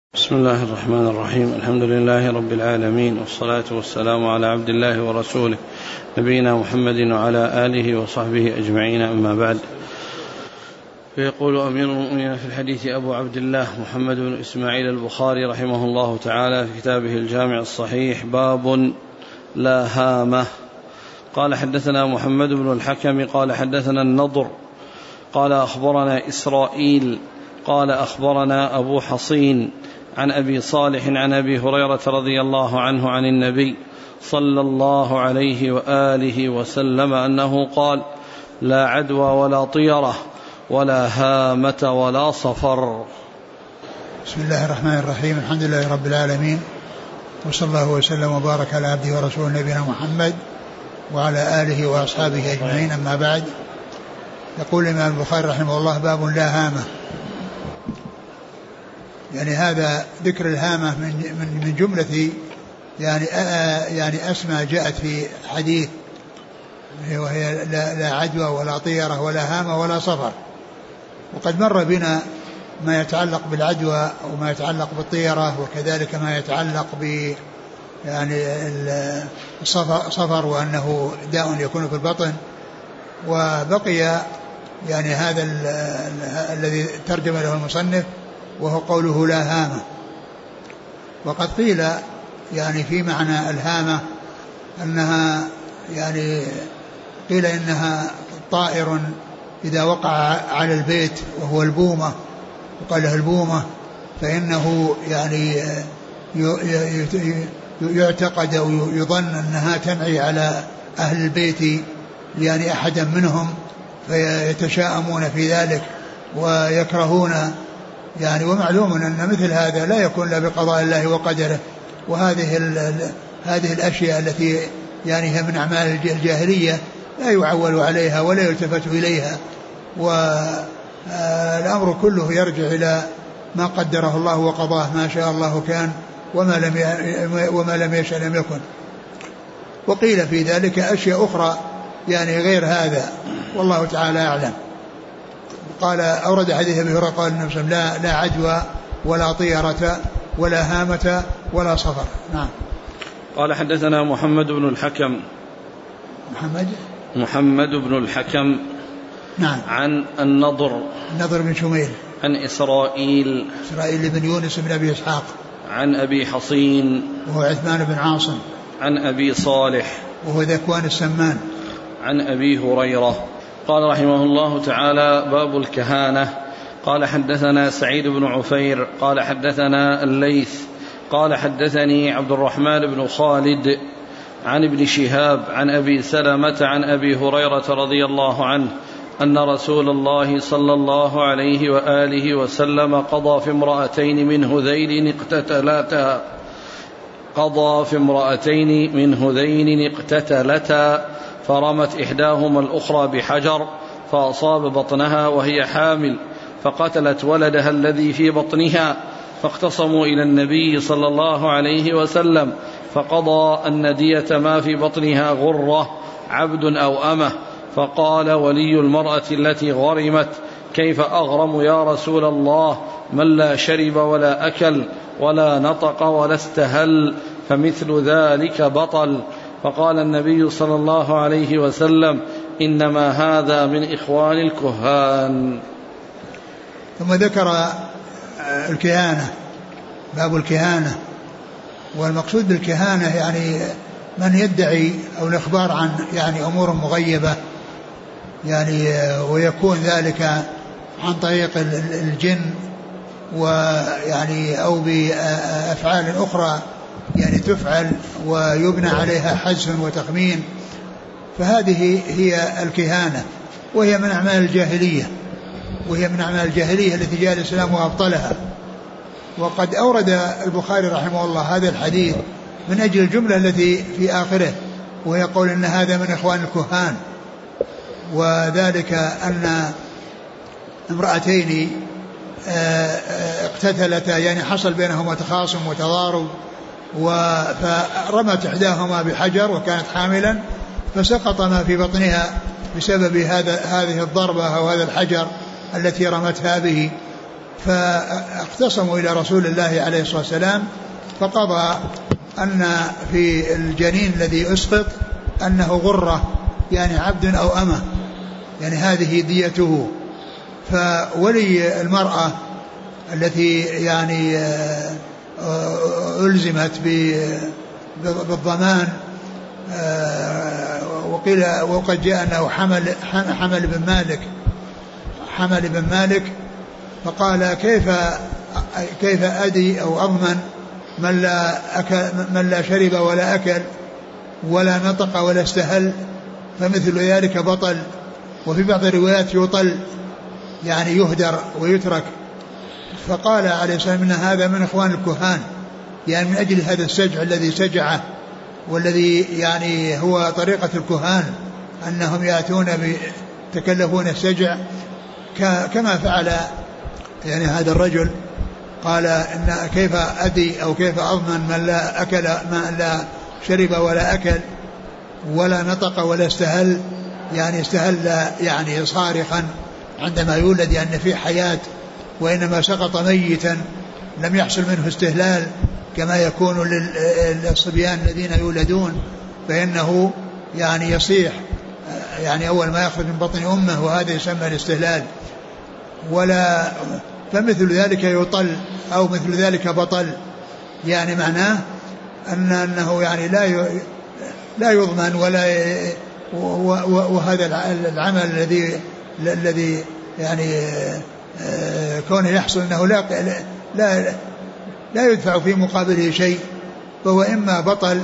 بسم الله الرحمن الرحيم. الحمد لله رب العالمين، والصلاة والسلام على عبد الله ورسوله نبينا محمد وعلى آله وصحبه أجمعين، أما بعد. فيقول أمير المؤمنين في الحديث أبو عبد الله محمد بن إسماعيل البخاري رحمه الله تعالى في كتابه الجامع الصحيح: باب لا هامة. قال: حدثنا محمد بن الحكم قال حدثنا النضر قال أخبرنا إسرائيل قال أخبرنا أبو حصين عن أبي صالح عن أبي هريرة رضي الله عنه عن النبي صلى الله عليه وآله وسلم أنه قال: لا عدوى ولا طيرة ولا هامة ولا صفر. بسم الله الرحمن الرحيم. الحمد لله رب العالمين، وصلى الله وسلم وبارك على عبده ورسوله نبينا محمد وعلى آله وأصحابه أجمعين، أما بعد. يقول الإمام البخاري رحمه الله: باب لا هامة. يعني هذا ذكر الهامة من جملة يعني أسماء جاءت في حديث، وهي لا عدوى ولا طيرة ولا هامة ولا صفر. وقد مر بنا ما يتعلق بالعدوى وما يتعلق بالطيرة، وكذلك ما يتعلق ب يعني الصفر، وأنه داء يكون في البطن. وبقي يعني هذا الذي ترجم له المصنف، وهو قوله لا هامة. وقد قيل يعني في معنى الهامة أنها يعني قيل إنها طائر إذا وقع على البيت وهو البومة، وقال له البومة، فإنه يعني يعتقد أو يظن أنها تنعي على أهل البيت يعني أحدا منهم، فيتشاءمون في ذلك ويكرهون يعني. ومعلوم أن مثل هذا لا يكون إلا بقضاء الله وقدره. وهذه الأشياء التي يعني هي من أعمال الجاهلية لا يعول عليها ولا يلتفت إليها، والأمر كله يرجع إلى ما قدره الله وقضاه. ما شاء الله كان وما لم يشأ لم يكن. وقيل في ذلك أشياء أخرى يعني غير هذا، والله تعالى أعلم. قال: أورد حديث أبي هريرة قال النبي صلى الله عليه وسلم: لا عدوى ولا طيرة ولا هامة ولا صفر. نعم. قال: حدثنا محمد بن الحكم محمد بن الحكم نعم. عن النضر بن شميل عن إسرائيل بن يونس بن أبي إسحاق عن أبي حصين وهو عثمان بن عاصم عن أبي صالح وهو ذكوان السمان عن أبي هريرة قال رحمه الله تعالى: باب الكهانة. قال: حدثنا سعيد بن عفير قال حدثنا الليث قال حدثني عبد الرحمن بن خالد عن ابن شهاب عن أبي سلمة عن أبي هريرة رضي الله عنه أن رسول الله صلى الله عليه وآله وسلم قضى في امرأتين من هذين اقتتلتا فرمت إحداهما الأخرى بحجر فأصاب بطنها وهي حامل، فقتلت ولدها الذي في بطنها، فاختصموا إلى النبي صلى الله عليه وسلم، فقضى أن دية ما في بطنها غرة عبد أو أمه. فقال ولي المرأة التي غرمت: كيف أغرم يا رسول الله من لا شرب ولا أكل ولا نطق ولا استهل، فمثل ذلك بطل. فقال النبي صلى الله عليه وسلم: إنما هذا من إخوان الكهان. ثم ذكر الكهانة، باب الكهانة. والمقصود بالكهانة يعني من يدعي أو الإخبار عن يعني أمور مغيبة، يعني ويكون ذلك عن طريق الجن، ويعني أو بأفعال أخرى يعني تفعل ويبنى عليها حدس وتخمين. فهذه هي الكهانة، وهي من أعمال الجاهلية التي جاء الإسلام وأبطلها. وقد أورد البخاري رحمه الله هذا الحديث من أجل الجملة التي في آخره، وهي قول إن هذا من إخوان الكهان. وذلك أن امرأتين اقتتلتا، يعني حصل بينهما تخاصم وتضارب، فرمت إحداهما بحجر وكانت حاملا، فسقط ما في بطنها بسبب هذه الضربة أو هذا الحجر التي رمتها به. فاختصموا إلى رسول الله عليه الصلاة والسلام، فقضى أن في الجنين الذي أسقط أنه غرة، يعني عبد أو أمة، يعني هذه ديته. فولي المرأة التي يعني ألزمت بالضمان، وقيل وقد جاء أنه حمل بن مالك، فقال كيف أدي أو أضمن من لا شرب ولا أكل ولا نطق ولا استهل، فمثل ذلك بطل. وفي بعض الروايات يطل، يعني يهدر ويترك. فقال عليه السلام إن هذا من إخوان الكهان، يعني من أجل هذا السجع الذي سجعه، والذي يعني هو طريقة الكهان أنهم يأتون تكلفون السجع كما فعل يعني هذا الرجل. قال إن كيف أدي أو كيف أضمن من لا شرب ولا أكل ولا نطق ولا استهل، يعني استهل يعني صارخا عندما يولد، يعني في حياة، وإنما سقط ميتا لم يحصل منه استهلال كما يكون للصبيان الذين يولدون، فإنه يعني يصيح يعني أول ما يخرج من بطن أمه، وهذا يسمى الاستهلال. ولا فمثل ذلك يطل أو مثل ذلك بطل، يعني معناه أنه يعني لا يضمن ولا وهذا العمل الذي يعني كونه يحصل أنه لا يدفع في مقابله شيء، فهو إما بطل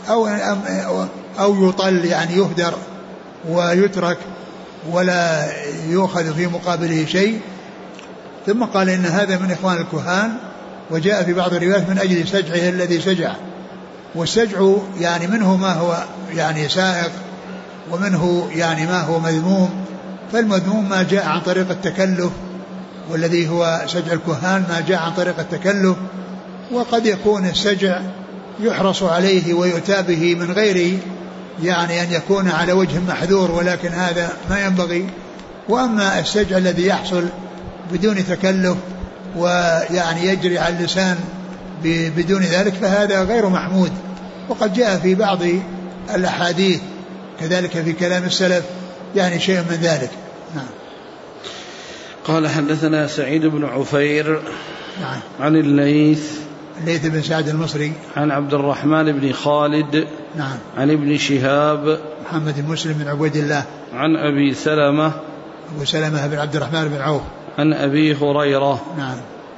أو يطل، يعني يهدر ويترك ولا يؤخذ في مقابله شيء. ثم قال إن هذا من إخوان الكهان، وجاء في بعض الروايات من أجل سجعه الذي سجع. والسجع يعني منه ما هو يعني سائق، ومنه يعني ما هو مذموم. فالمذموم ما جاء عن طريق التكلف، والذي هو سجع الكهان ما جاء عن طريق التكلف. وقد يكون السجع يحرص عليه ويؤتى به من غير يعني أن يكون على وجه محذور، ولكن هذا ما ينبغي. وأما السجع الذي يحصل بدون تكلف ويعني يجري على اللسان بدون ذلك، فهذا غير محمود. وقد جاء في بعض الأحاديث كذلك في كلام السلف يعني شيء من ذلك. نعم. قال حدثنا سعيد بن عفير نعم. عن الليث بن سعد المصري عن عبد الرحمن بن خالد نعم. عن ابن شهاب محمد بن مسلم بن عبيد الله عن أبي سلمة بن عبد الرحمن بن عوف عن أبي هريرة. نعم.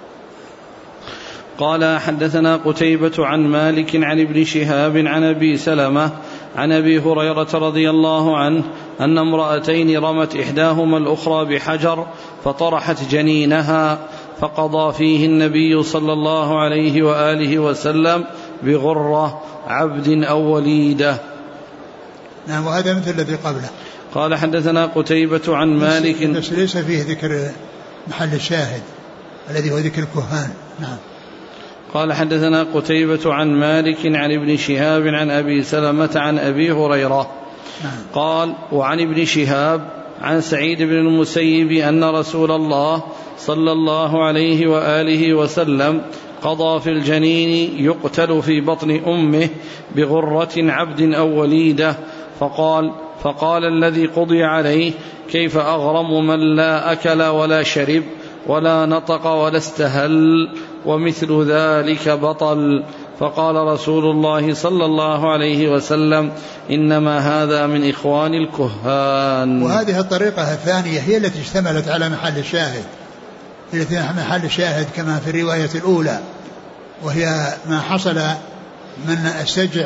قال حدثنا قتيبة عن مالك عن ابن شهاب عن أبي سلمة عن أبي هريرة رضي الله عنه أن امرأتين رمت إحداهما الأخرى بحجر فطرحت جنينها، فقضى فيه النبي صلى الله عليه وآله وسلم بغرة عبد أو وليدة. نعم. وهذا مثل الذي قبله. قال حدثنا قتيبة عن مالك، بس ليس فيه ذكر محل الشاهد الذي هو ذكر الكهان. نعم. قال حدثنا قتيبة عن مالك عن ابن شهاب عن أبي سلمة عن أبي هريرة. نعم. قال وعن ابن شهاب عن سعيد بن المسيب أن رسول الله صلى الله عليه وآله وسلم قضى في الجنين يقتل في بطن أمه بغرة عبد أو وليدة، فقال الذي قضي عليه كيف أغرم من لا أكل ولا شرب ولا نطق ولا استهل ومثل ذلك بطل. فقال رسول الله صلى الله عليه وسلم إنما هذا من إخوان الكهان. وهذه الطريقة الثانية هي التي اشتملت على محل الشاهد، التي محل الشاهد كما في الرواية الأولى، وهي ما حصل من السجع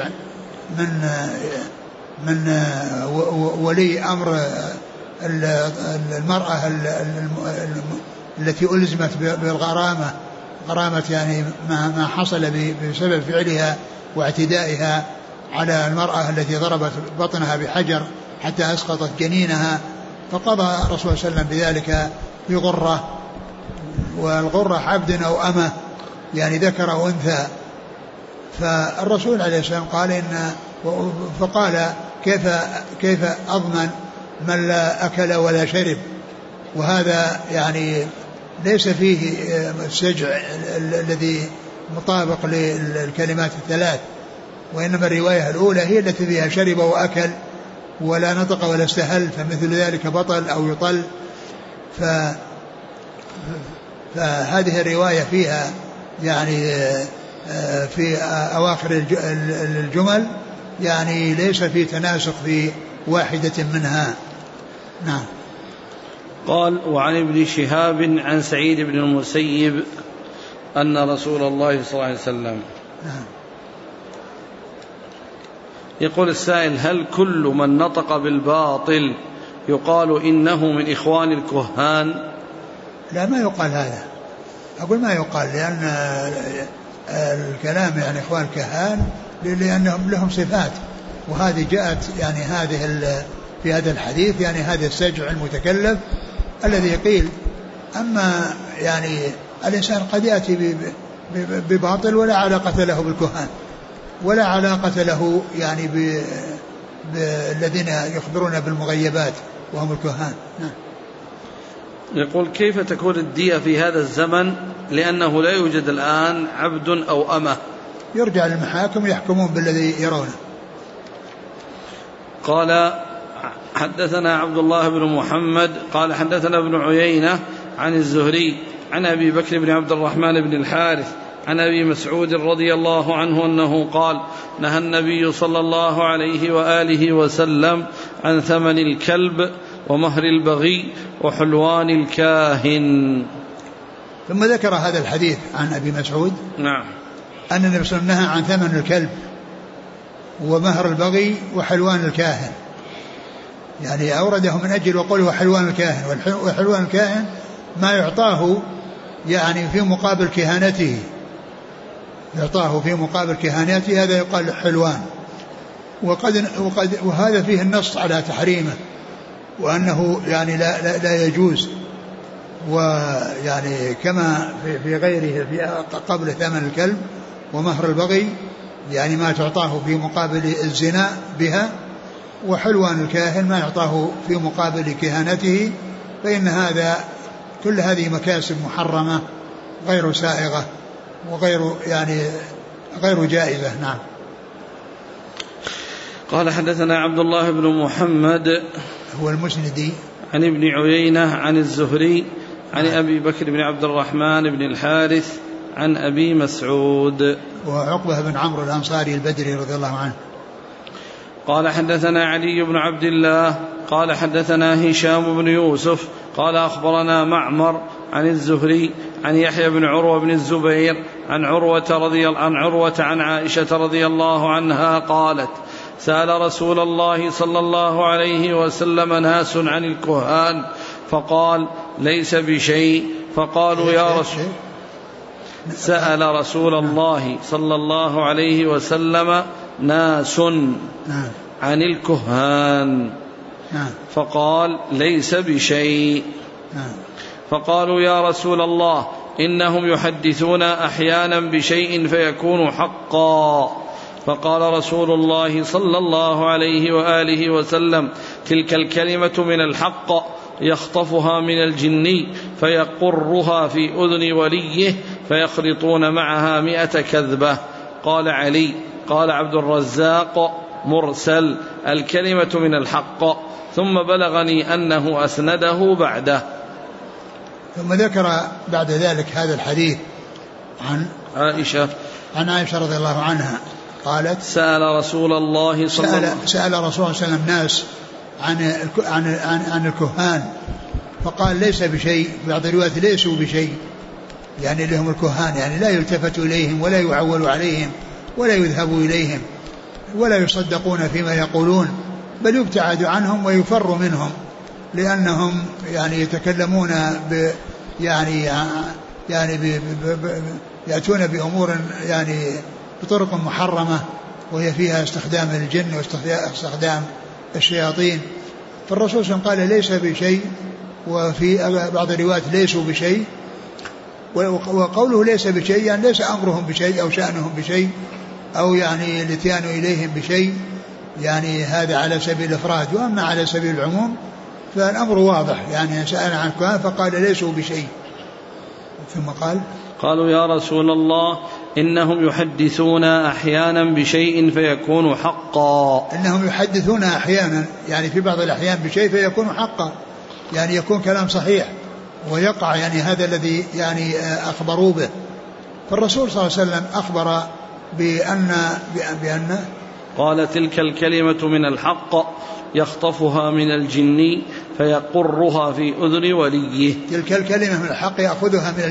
من ولي أمر المرأة التي ألزمت بالغرامة، غرامة يعني ما حصل بسبب فعلها واعتدائها على المرأة التي ضربت بطنها بحجر حتى أسقطت جنينها. فقضى الرسول صلى الله عليه وسلم بذلك بغرة، والغرة عبد أو أمة يعني ذكر أو أنثى. فالرسول عليه السلام قال فقال كيف أضمن من لا أكل ولا شرب، وهذا يعني ليس فيه السجع الذي مطابق للكلمات الثلاث، وإنما الرواية الأولى هي التي فيها شرب وأكل ولا نطق ولا استهل، فمثل ذلك بطل أو يطل. فهذه الرواية فيها يعني في أواخر الجمل يعني ليس في تناسق في واحدة منها. نعم. قال: وعن ابن شهاب عن سعيد بن المسيب أن رسول الله صلى الله عليه وسلم. نعم. يقول السائل: هل كل من نطق بالباطل يقال إنه من إخوان الكهان؟ لا، ما يقال هذا، أقول ما يقال، لأن الكلام يعني إخوان الكهان لأنهم لهم صفات، وهذه جاءت يعني في هذا الحديث يعني هذا السجع المتكلف الذي قيل. أما يعني الإنسان قد يأتي بباطل ولا علاقة له بالكهان، ولا علاقة له يعني بالذين يخبرون بالمغيبات وهم الكهان. يقول: كيف تكون الدية في هذا الزمن لأنه لا يوجد الآن عبد أو أمة؟ يرجع للمحاكم يحكمون بالذي يرونه. قال: حدثنا عبد الله بن محمد قال حدثنا ابن عيينة عن الزهري عن أبي بكر بن عبد الرحمن بن الحارث عن أبي مسعود رضي الله عنه أنه قال: نهى النبي صلى الله عليه وآله وسلم عن ثمن الكلب ومهر البغي وحلوان الكاهن. ثم ذكر هذا الحديث عن أبي مسعود. نعم. أن النبي صلى الله عليه وسلم نهى عن ثمن الكلب ومهر البغي وحلوان الكاهن، يعني أورده من أجل وقوله حلوان الكاهن، وحلوان الكاهن ما يعطاه يعني في مقابل كهانته، يعطاه في مقابل كهانته، هذا يقال حلوان. وهذا فيه النص على تحريمه وأنه يعني لا يجوز، ويعني كما في غيره في قبل ثمن الكلب ومهر البغي يعني ما تعطاه في مقابل الزنا بها، وحلوان الكاهن ما يعطاه في مقابل كهانته، فإن هذا كل هذه مكاسب محرمة غير سائغة وغير يعني غير جائزة. نعم. قال: حدثنا عبد الله بن محمد هو المسندي عن ابن عيينة عن الزهري عن أبي بكر بن عبد الرحمن بن الحارث عن أبي مسعود وعقبة بن عمرو الأنصاري البدري رضي الله عنه. قال: حدثنا علي بن عبد الله قال حدثنا هشام بن يوسف قال أخبرنا معمر عن الزهري عن يحيى بن عروة بن الزبير عن عروة عن عائشة رضي الله عنها قالت: سأل رسول الله صلى الله عليه وسلم ناس عن الكهان فقال: ليس بشيء. فقالوا: يا رسول سأل رسول الله صلى الله عليه وسلم ناس عن الكهان فقال: ليس بشيء. فقالوا: يا رسول الله إنهم يحدثون أحيانا بشيء فيكون حقا. فقال رسول الله صلى الله عليه وآله وسلم: تلك الكلمة من الحق يخطفها من الجن فيقرها في أذن وليه فيخلطون معها 100 كذبة. قال علي: قال عبد الرزاق: مرسل، الكلمة من الحق. ثم بلغني أنه أسنده بعده. ثم ذكر بعد ذلك هذا الحديث عن عائشة رضي الله عنها قالت: سأل رسول الله صلى الله عليه وسلم ناس عن الكهان فقال: ليس بشيء. بعض الروايات: ليسوا بشيء، يعني لهم الكهان يعني لا يلتفت إليهم ولا يعول عليهم ولا يذهب إليهم ولا يصدقون فيما يقولون، بل يبتعد عنهم ويفر منهم، لأنهم يعني يتكلمون يأتون بأمور يعني بطرق محرمة، وهي فيها استخدام الجن واستخدام الشياطين. فالرسول صلى الله عليه وسلم قال: ليس بشيء، وفي بعض الروايات: ليسوا بشيء. وقوله ليس بشيء يعني ليس أمرهم بشيء أو شأنهم بشيء أو يعني الاتيان إليهم بشيء، يعني هذا على سبيل الإفراد. وأما على سبيل العموم فالأمر واضح، يعني سأل عن الكهان فقال: ليسوا بشيء، ثم قال قالوا يا رسول الله إنهم يحدثون أحيانا بشيء فيكون حقا. إنهم يحدثون أحيانا يعني في بعض الأحيان بشيء فيكون حقا، يعني يكون كلام صحيح ويقع يعني هذا الذي يعني أخبروا به. فالرسول صلى الله عليه وسلم أخبر بأن قال تلك الكلمة من الحق يخطفها من الجن فيقرها في أذن وليه. تلك الكلمة من الحق يأخذها من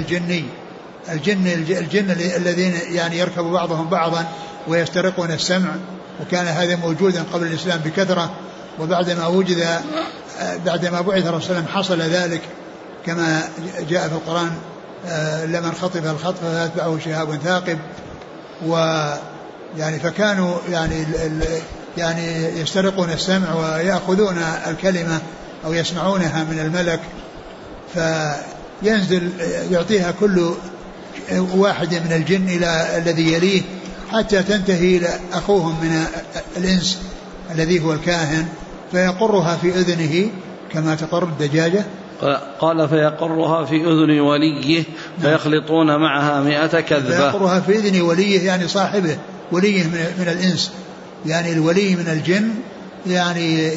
الجن الذين يعني يركب بعضهم بعضا ويسترقون السمع، وكان هذا موجودا قبل الإسلام بكثرة، وبعدما بعدما بعث الرسول صلى الله عليه وسلم حصل ذلك كما جاء في القرآن لمن خطف الخطف فاتبعه شهاب ثاقب. ويعني فكانوا يعني يسترقون السمع ويأخذون الكلمة أو يسمعونها من الملك، فينزل يعطيها كل واحد من الجن إلى الذي يليه حتى تنتهي إلى أخوهم من الإنس الذي هو الكاهن فيقرها في أذنه كما تقر الدجاجة. قال فيقرها في أذن وليه فيخلطون معها 100 كذبة. فيقرها في أذن وليه يعني صاحبه، وليه من الإنس، يعني الولي من الجن يعني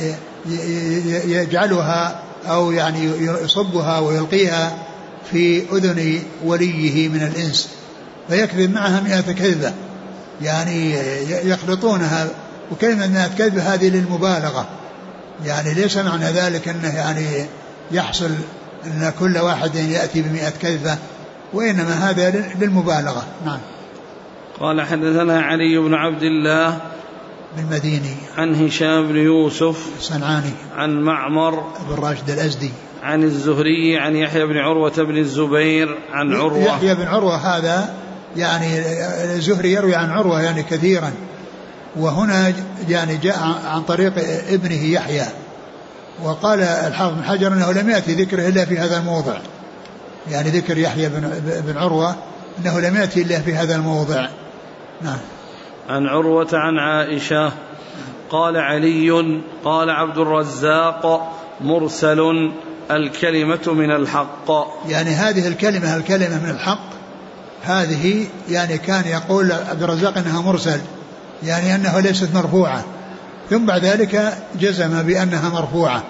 يجعلها أو يعني يصبها ويلقيها في أذن وليه من الإنس فيكذب معها 100 كذبة، يعني يخلطونها. وكلمة 100 كذبة هذه للمبالغة، يعني ليس معنى ذلك أنه يعني يحصل أن كل واحد يأتي ب100 كذبة، وإنما هذا للمبالغة. نعم. قال حدثنا علي بن عبد الله بالمديني عن هشام بن يوسف الصنعاني عن معمر بن راشد الأزدي عن الزهري عن يحيى بن عروة بن الزبير عن عروة. يحيى بن عروة هذا يعني الزهري يروي عن عروة يعني كثيرا، وهنا يعني جاء عن طريق ابنه يحيى. وقال الحافظ بن حجر أنه لم يأتي ذكره إلا في هذا الموضع، يعني ذكر يحيى بن عروة أنه لم يأتي إلا في هذا الموضع. نعم. عن عروة عن عائشة قال علي قال عبد الرزاق مرسل الكلمة من الحق. يعني هذه الكلمة من الحق هذه يعني كان يقول عبد الرزاق أنها مرسل، يعني أنها ليست مرفوعة، ثم بعد ذلك جزم بأنها مرفوعة.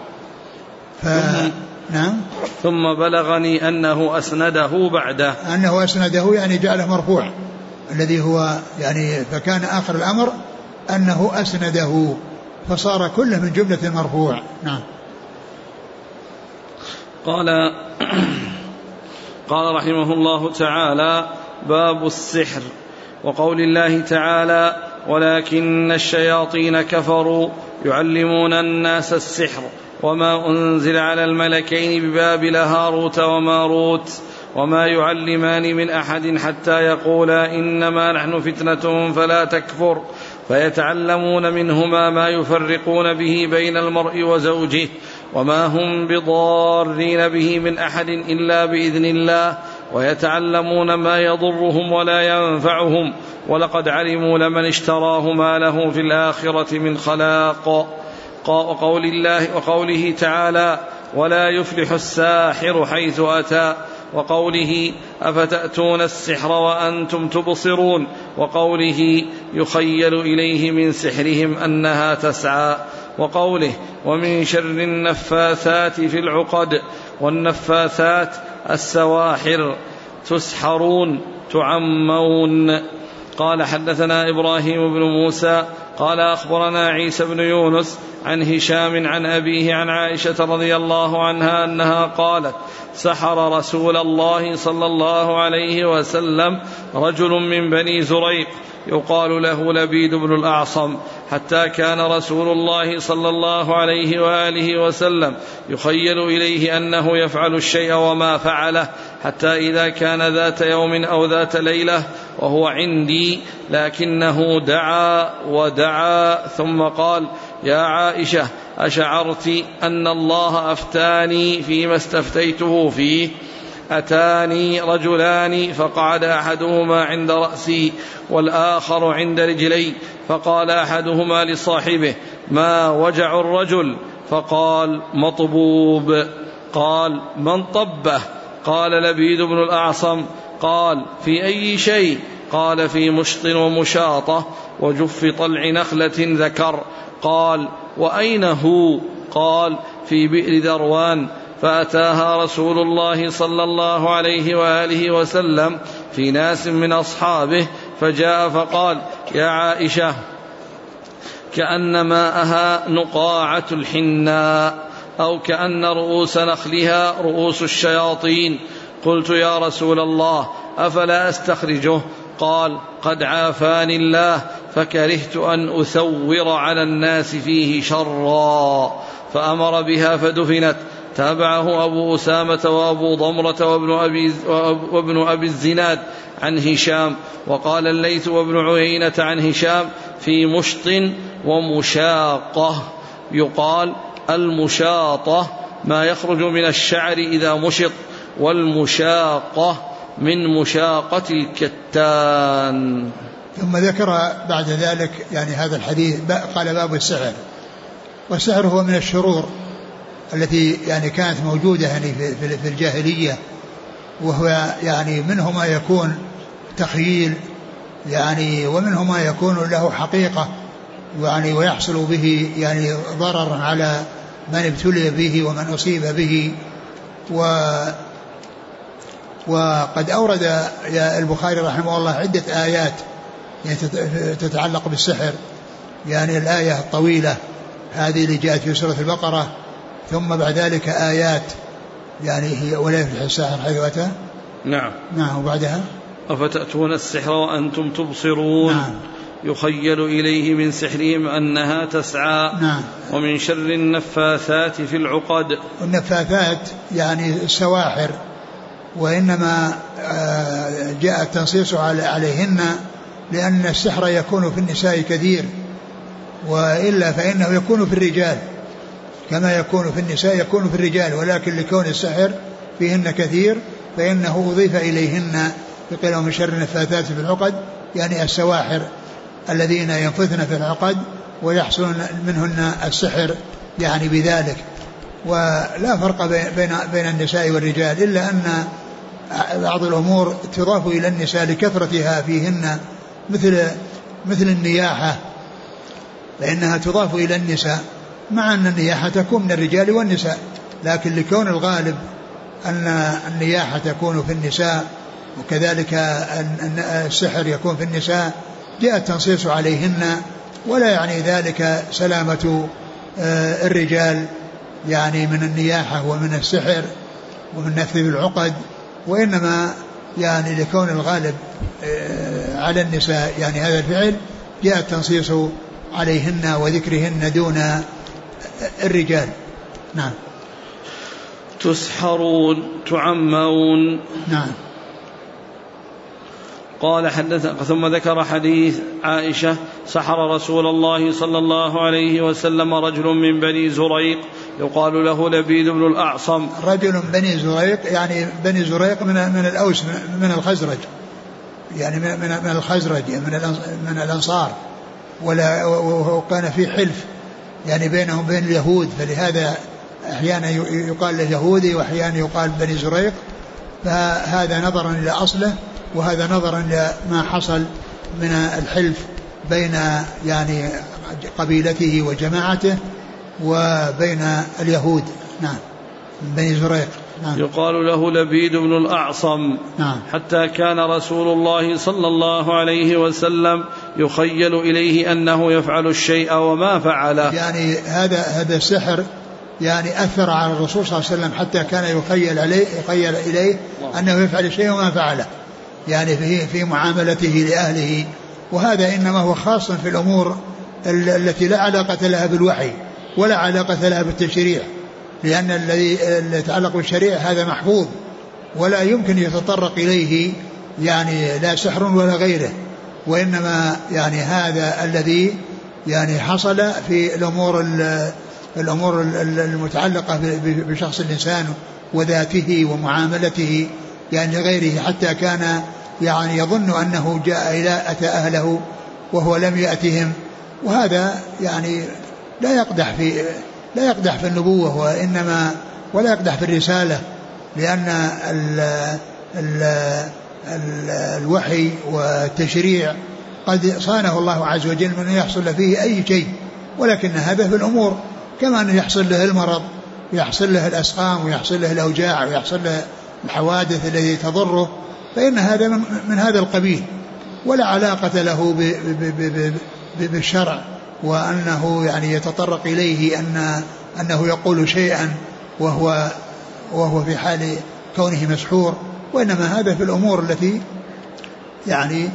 نعم. ثم بلغني أنه أسنده بعده، أنه أسنده يعني جعله مرفوع، الذي هو يعني فكان آخر الأمر أنه أسنده فصار كله من جملة المرفوع. نعم. قال رحمه الله تعالى باب السحر وقول الله تعالى ولكن الشياطين كفروا يعلمون الناس السحر وما أنزل على الملكين ببابل هاروت وماروت وما يعلمان من أحد حتى يقولا إنما نحن فتنة فلا تكفر فيتعلمون منهما ما يفرقون به بين المرء وزوجه وما هم بضارين به من أحد إلا بإذن الله ويتعلمون ما يضرهم ولا ينفعهم ولقد علموا لمن اشتراه ما له في الآخرة من خلاق. وقوله تعالى ولا يفلح الساحر حيث أتى وقوله أفتأتون السحر وأنتم تبصرون وقوله يخيل إليه من سحرهم أنها تسعى وقوله ومن شر النفاثات في العقد والنفاثات السواحر تسحرون تعمون. قال حدثنا إبراهيم بن موسى قال أخبرنا عيسى بن يونس عن هشام عن أبيه عن عائشة رضي الله عنها أنها قالت سحر رسول الله صلى الله عليه وسلم رجل من بني زريق يقال له لبيد بن الأعصم حتى كان رسول الله صلى الله عليه وآله وسلم يخيل إليه أنه يفعل الشيء وما فعله حتى إذا كان ذات يوم أو ذات ليلة وهو عندي لكنه دعا ودعا ثم قال يا عائشة أشعرت أن الله أفتاني فيما استفتيته فيه أتاني رجلان فقعد أحدهما عند رأسي والآخر عند رجلي فقال أحدهما لصاحبه ما وجع الرجل فقال مطبوب قال من طبه قال لبيد بن الأعصم قال في أي شيء؟ قال في مشط ومشاطة وجف طلع نخلة ذكر. قال وأين هو؟ قال في بئر ذروان. فأتاها رسول الله صلى الله عليه وآله وسلم في ناس من أصحابه فجاء فقال يا عائشة كأن ماءها نقاعة الحناء أو كأن رؤوس نخلها رؤوس الشياطين. قلت يا رسول الله أفلا أستخرجه؟ قال قد عافاني الله فكرهت أن أثور على الناس فيه شرا. فأمر بها فدفنت. تابعه أبو أسامة وأبو ضمرة وابن أبي الزناد عن هشام. وقال الليث وابن عيينة عن هشام في مشط ومشاقة. يقال المشاطة ما يخرج من الشعر إذا مشط، والمشاقة من مشاقة الكتان. ثم ذكر بعد ذلك يعني هذا الحديث، قال باب السحر. والسحر هو من الشرور التي يعني كانت موجودة يعني في الجاهلية، وهو يعني منه ما يكون تخيل يعني، ومنه ما يكون له حقيقة يعني، ويحصل به يعني ضرر على من ابتلي به ومن أصيب به. وقد أورد البخاري رحمه الله عدة آيات يعني تتعلق بالسحر، يعني الآية الطويلة هذه اللي جاءت في سورة البقرة، ثم بعد ذلك آيات يعني هي ولا يفلح الساحر حيث أتى. نعم. وبعدها أفتأتون السحر وأنتم تبصرون. نعم. يخيل إليه من سحرهم أنها تسعى. نعم. ومن شر النفاثات في العقد. النفاثات يعني السواحر، وإنما جاء التنصيص عليهن لأن السحر يكون في النساء كثير، وإلا فإنه يكون في الرجال كما يكون في النساء يكون في الرجال، ولكن لكون السحر فيهن كثير فإنه أضيف إليهن بقيل من شر النفاثات في العقد، يعني السواحر الذين ينفثن في العقد ويحصل منهن السحر يعني بذلك. ولا فرق بين النساء والرجال، إلا أن بعض الأمور تضاف إلى النساء لكثرتها فيهن، مثل النياحة، لأنها تضاف إلى النساء، مع أن النياحة تكون من الرجال والنساء، لكن لكون الغالب أن النياحة تكون في النساء وكذلك السحر يكون في النساء جاء التنصيص عليهن، ولا يعني ذلك سلامة الرجال يعني من النياحة ومن السحر ومن نفث العقد، وإنما يعني لكون الغالب على النساء يعني هذا الفعل جاء التنصيص عليهن وذكرهن دون الرجال. نعم. تسحرون تعمون. نعم. قال ثم ذكر حديث عائشة سحر رسول الله صلى الله عليه وسلم رجل من بني زريق يقال له لبيد بن الأعصم. رجل من بني زريق يعني بني زريق من الأوس من الخزرج، يعني من الخزرج من الأنصار، وكان في حلف يعني بينهم بين اليهود، فلهذا أحيانا يقال لليهودي وأحيانا يقال بني زريق، فهذا نظرا إلى أصله وهذا نظرا إلى ما حصل من الحلف بين يعني قبيلته وجماعته وبين اليهود. نعم. من بني زريق. نعم. يقال له لبيد بن الأعصم. نعم. حتى كان رسول الله صلى الله عليه وسلم يخيل إليه أنه يفعل الشيء وما فعله، يعني هذا السحر يعني أثر على الرسول صلى الله عليه وسلم حتى كان يخيل إليه أنه يفعل الشيء وما فعله، يعني في معاملته لأهله. وهذا إنما هو خاص في الأمور التي لا علاقة لها بالوحي ولا علاقة لها بالتشريع، لأن الذي يتعلق بالشريع هذا محفوظ ولا يمكن يتطرق إليه يعني لا سحر ولا غيره، وإنما يعني هذا الذي يعني حصل في الأمور المتعلقة بشخص الإنسان وذاته ومعاملته يعني لغيره، حتى كان يعني يظن أنه جاء أتى أهله وهو لم يأتهم، وهذا يعني لا يقدح في النبوة ولا يقدح في الرسالة، لأن الوحي والتشريع قد صانه الله عز وجل من يحصل فيه أي شيء، ولكن هذا في الأمور كما أن يحصل له المرض ويحصل له الأسقام ويحصل له الأوجاع ويحصل له الحوادث التي تضره، فإن هذا من هذا القبيل، ولا علاقة له بالشرع، وأنه يعني يتطرق إليه أنه يقول شيئا وهو في حال كونه مسحور، وإنما هذا في الأمور التي يعني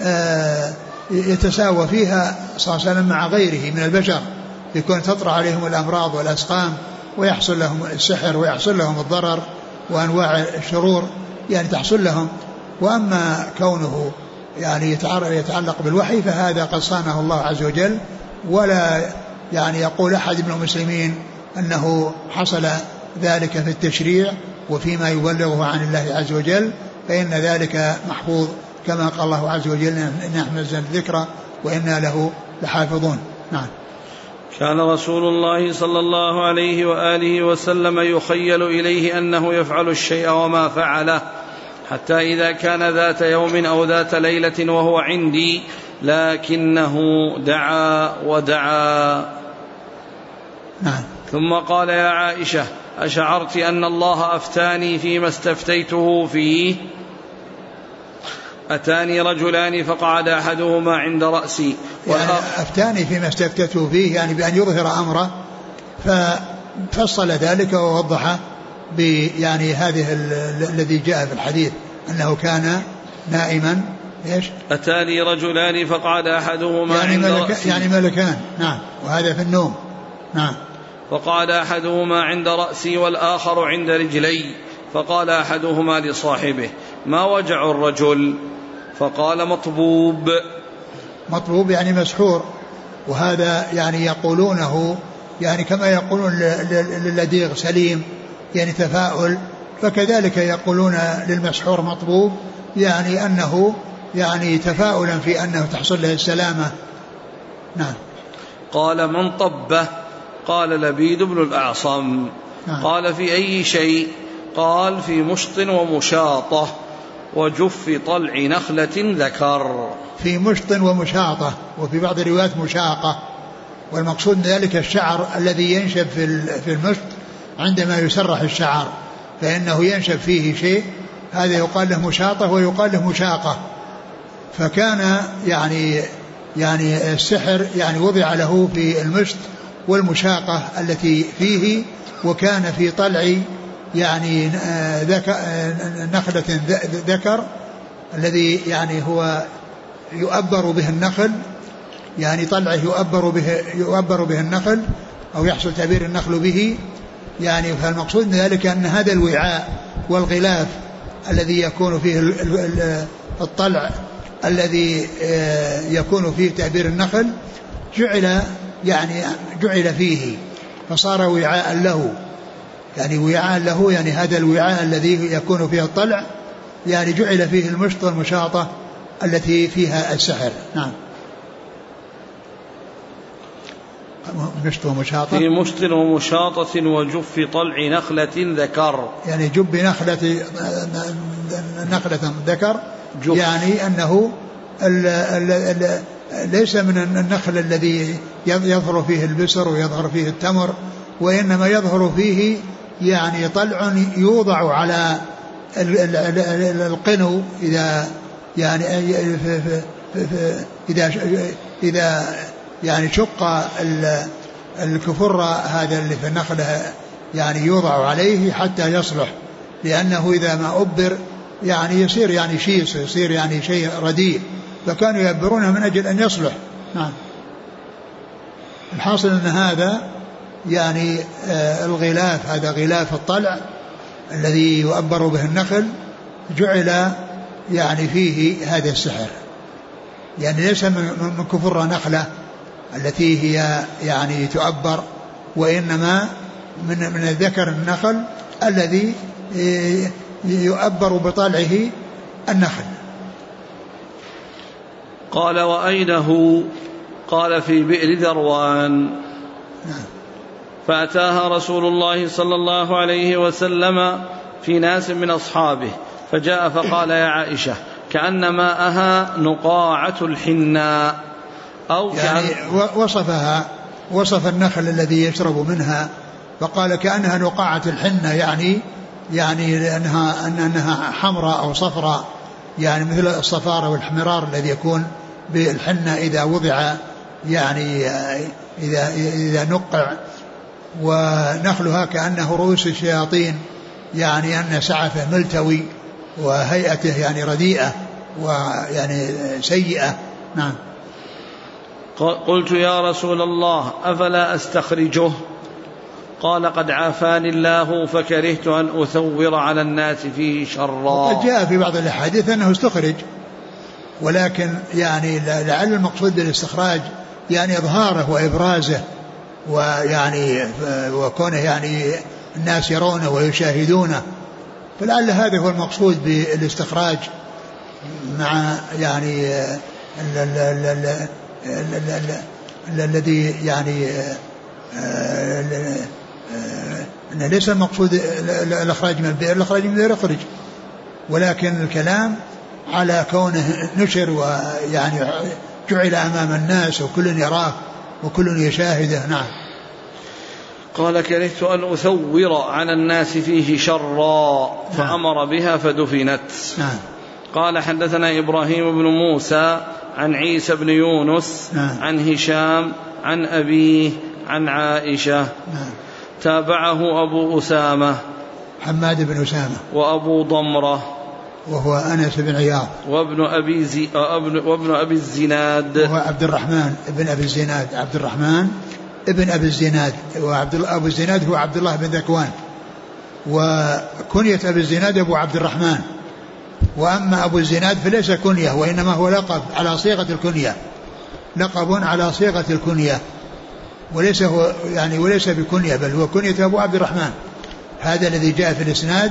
يتساوى فيها صلى الله عليه وسلم مع غيره من البشر، يكون تطرأ عليهم الأمراض والأسقام ويحصل لهم السحر ويحصل لهم الضرر وأنواع الشرور يعني تحصل لهم. وأما كونه يعني يتعلق بالوحي فهذا قد صانه الله عز وجل، ولا يعني يقول أحد من المسلمين أنه حصل ذلك في التشريع وفيما يبلغه عن الله عز وجل، فإن ذلك محفوظ كما قال الله عز وجل إن نحن نزلنا الذكر وإنا له لحافظون. نعم. كان رسول الله صلى الله عليه وآله وسلم يخيل إليه أنه يفعل الشيء وما فعله، حتى إذا كان ذات يوم أو ذات ليلة وهو عندي لكنه دعا ودعا. نعم. ثم قال يا عائشة أشعرت أن الله أفتاني فيما استفتيته فيه؟ أتاني رجلان فقعد أحدهما عند رأسي يعني أفتاني فيما استفتيته فيه يعني بأن يظهر أمره، ففصل ذلك ووضح يعني هذه الذي جاء في الحديث أنه كان نائما. إيش؟ أتاني رجلان فقعد أحدهما عند رأسي يعني ملكان. نعم. وهذا في النوم. نعم. فقعد أحدهما عند رأسي والآخر عند رجلي، فقال أحدهما لصاحبه ما وجع الرجل؟ فقال مطبوب. مطبوب يعني مسحور، وهذا يعني يقولونه يعني كما يقولون للذيغ سليم يعني تفاؤل، فكذلك يقولون للمسحور مطبوب يعني أنه يعني تفاؤلا في أنه تحصل له السلامة. نعم. قال من طبه؟ قال لبيد بن الأعصم. نعم. قال في أي شيء؟ قال في مشط ومشاطة وجف طلع نخلة ذكر. في مشط ومشاطة، وفي بعض الروايات مشاقة، والمقصود ذلك الشعر الذي ينشب في المشط عندما يسرح الشعر فإنه ينشب فيه شيء، هذا يقال له مشاطة ويقال له مشاقة. فكان يعني السحر يعني وضع له في المشط والمشاقة التي فيه، وكان في طلع يعني نخلة ذكر الذي يعني هو يؤبر به النخل، يعني طلعه يؤبر به النخل أو يحصل تعبير النخل به يعني. فالمقصود من ذلك أن هذا الوعاء والغلاف الذي يكون فيه الطلع الذي يكون فيه تعبير النخل جعل فيه، فصار وعاء له، يعني وعاء له يعني هذا الوعاء الذي يكون فيه الطلع يعني جعل فيه المشط والمشاطة التي فيها السحر. نعم. مشط ومشاطة. في مشط ومشاطة وجف طلع نخلة ذكر، يعني جب نخلة ذكر يعني أنه ليس من النخل الذي يظهر فيه البسر ويظهر فيه التمر، وإنما يظهر فيه يعني طلع يوضع على القنو إذا يعني إذا يعني شق الكفر هذا اللي في النخلة يعني يوضع عليه حتى يصلح، لأنه إذا ما أبر يعني يصير يعني شيء يصير يعني شيء رديء، فكانوا يبرونه من أجل أن يصلح. نعم. الحاصل أن هذا يعني الغلاف، هذا غلاف الطلع الذي يؤبر به النخل جعل يعني فيه هذا السحر، يعني ليس من كفر نخلة التي هي يعني تؤبر، وإنما من الذكر النخل الذي يؤبر بطلعه النخل. قال وأين هو؟ قال في بئر ذروان. نعم. فأتاها رسول الله صلى الله عليه وسلم في ناس من أصحابه فجاء فقال يا عائشة كأن ماءها نقاعة الحناء أو يعني وصف النخل الذي يشرب منها فقال كأنها نقاعة الحنة يعني لأنها حمراء أو صفراء يعني مثل الصفارة والحمرار الذي يكون بالحنة إذا وضع يعني إذا نقع. ونخلها كأنه رؤوس الشياطين يعني أن سعفه ملتوي وهيئته يعني رديئة ويعني سيئة. نعم. قلت يا رسول الله أفلا أستخرجه؟ قال قد عافاني الله فكرهت أن أثور على الناس فيه شرا. وقد جاء في بعض الأحاديث أنه استخرج ولكن يعني لعل المقصود بالاستخراج يعني إظهاره وإبرازه ويعني وكونه يعني الناس يرونه ويشاهدونه فلعل هذا هو المقصود بالاستخراج مع يعني الذي يعني ليس المقصود الإخراج من البئر. الإخراج من البئر يخرج ولكن الكلام على كونه نشر ويعني جعل أمام الناس وكل يراه وكل يشاهده. نعم. قال كرهت أن أثور على الناس فيه شرا فأمر بها فدفنت. نعم. قال حدثنا إبراهيم بن موسى عن عيسى بن يونس عن هشام عن أبيه عن عائشة. تابعه أبو أسامة حماد بن أسامة وأبو ضمرة وهو أنس بن عياض وابن أبي الزناد وهو عبد الرحمن ابن أبي الزناد عبد الرحمن ابن أبي الزناد أبو الزناد هو عبد الله بن ذكوان وكنية أبي الزناد أبو عبد الرحمن. وأما أبو الزناد فليس كنية وإنما هو لقب على صيغة الكنية لقب على صيغة الكنية وليس هو يعني وليس بكنية بل هو كنية أبو عبد الرحمن. هذا الذي جاء في الإسناد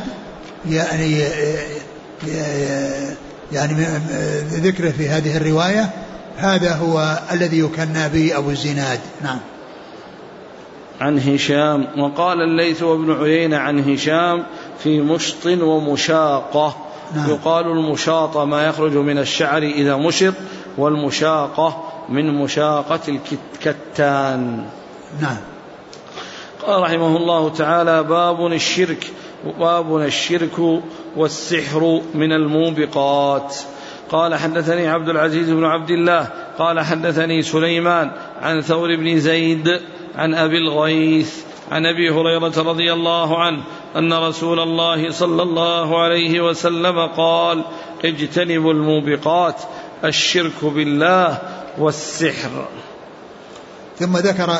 يعني ذكره في هذه الرواية هذا هو الذي يكنى به أبو الزناد. نعم. عن هشام وقال الليث وابن عيينة عن هشام في مشط ومشاقة. نعم. يقال المشاطة ما يخرج من الشعر إذا مشط والمشاقة من مشاقة الكتان. نعم. قال رحمه الله تعالى باب الشرك والسحر من الموبقات. قال حدثني عبد العزيز بن عبد الله قال حدثني سليمان عن ثور بن زيد عن أبي الغيث عن أبي هريرة رضي الله عنه أن رسول الله صلى الله عليه وسلم قال اجتنبوا الموبقات الشرك بالله والسحر. ثم ذكر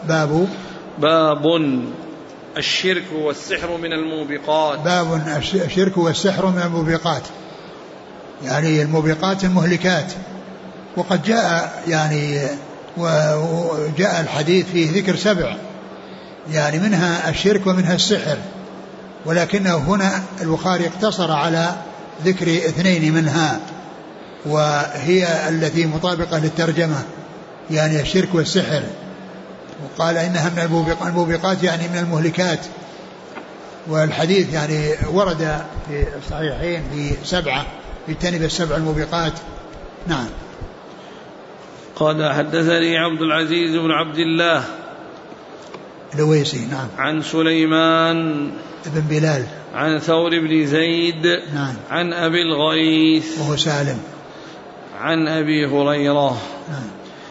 باب الشرك والسحر من الموبقات. باب الشرك والسحر من الموبقات يعني الموبقات المهلكات. وقد جاء يعني وجاء الحديث فيه ذكر 7 يعني منها الشرك ومنها السحر ولكنه هنا البخاري اقتصر على ذكر 2 منها وهي التي مطابقة للترجمة يعني الشرك والسحر وقال إنها من الموبقات يعني من المهلكات. والحديث يعني ورد في الصحيحين في 7 يجتنب 7 الموبقات. نعم. قال حدثني عبد العزيز بن عبد الله الويسي. نعم. عن سليمان ابن بلال عن ثور بن زيد. نعم. عن أبي الغيث وهو سالم عن أبي هريرة. نعم.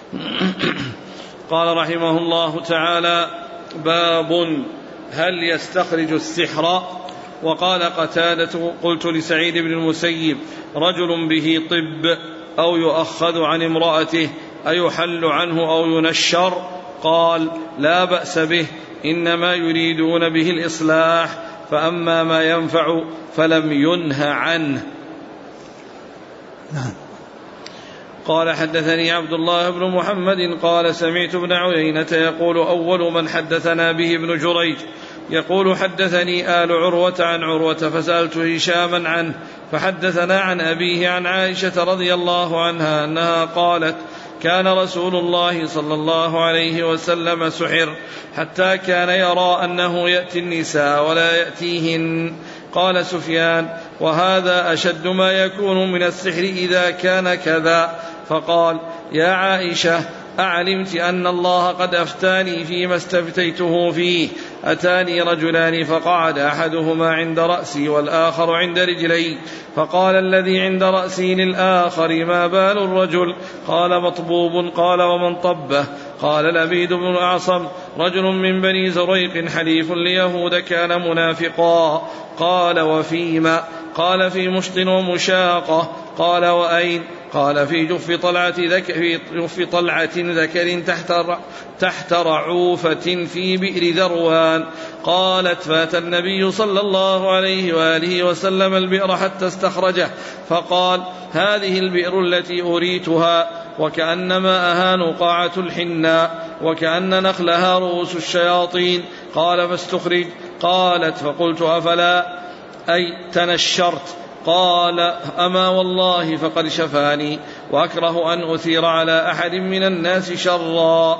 قال رحمه الله تعالى باب هل يستخرج السحر. وقال قتادة قلت لسعيد بن المسيب رجل به طب أو يؤخذ عن امرأته أيحل عنه أو ينشر؟ قال لا بأس به إنما يريدون به الإصلاح فأما ما ينفع فلم ينه عنه. نعم. قال حدثني عبد الله بن محمد قال سمعت ابن عيينة يقول أول من حدثنا به ابن جريج يقول حدثني آل عروة عن عروة فسألت هشاما عنه فحدثنا عن أبيه عن عائشة رضي الله عنها أنها قالت كان رسول الله صلى الله عليه وسلم سحر حتى كان يرى أنه يأتي النساء ولا يأتيهن. قال سفيان: وهذا أشد ما يكون من السحر إذا كان كذا. فقال: يا عائشة، أعلمت أن الله قد أفتاني فيما استفتيته فيه؟ أتاني رجلان فقعد أحدهما عند رأسي والآخر عند رجلي، فقال الذي عند رأسي للآخر: ما بال الرجل؟ قال: مطبوب. قال: ومن طبه؟ قال: لبيد بن أعصم، رجل من بني زريق حليف ليهود كان منافقا. قال: وفيما؟ قال: في مشط ومشاقة. قال: وأين؟ قال: في جف طلعة ذكر تحت رعوفة في بئر ذروان. قالت: فات النبي صلى الله عليه وآله وسلم البئر حتى استخرجه، فقال: هذه البئر التي أريتها، وكأنما أهان قاعة الحناء، وكأن نخلها رؤوس الشياطين. قال: فاستخرج. قالت: فقلت: أفلا أي تنشرت؟ قال: أما والله فقد شفاني، وأكره أن أثير على أحد من الناس شرا.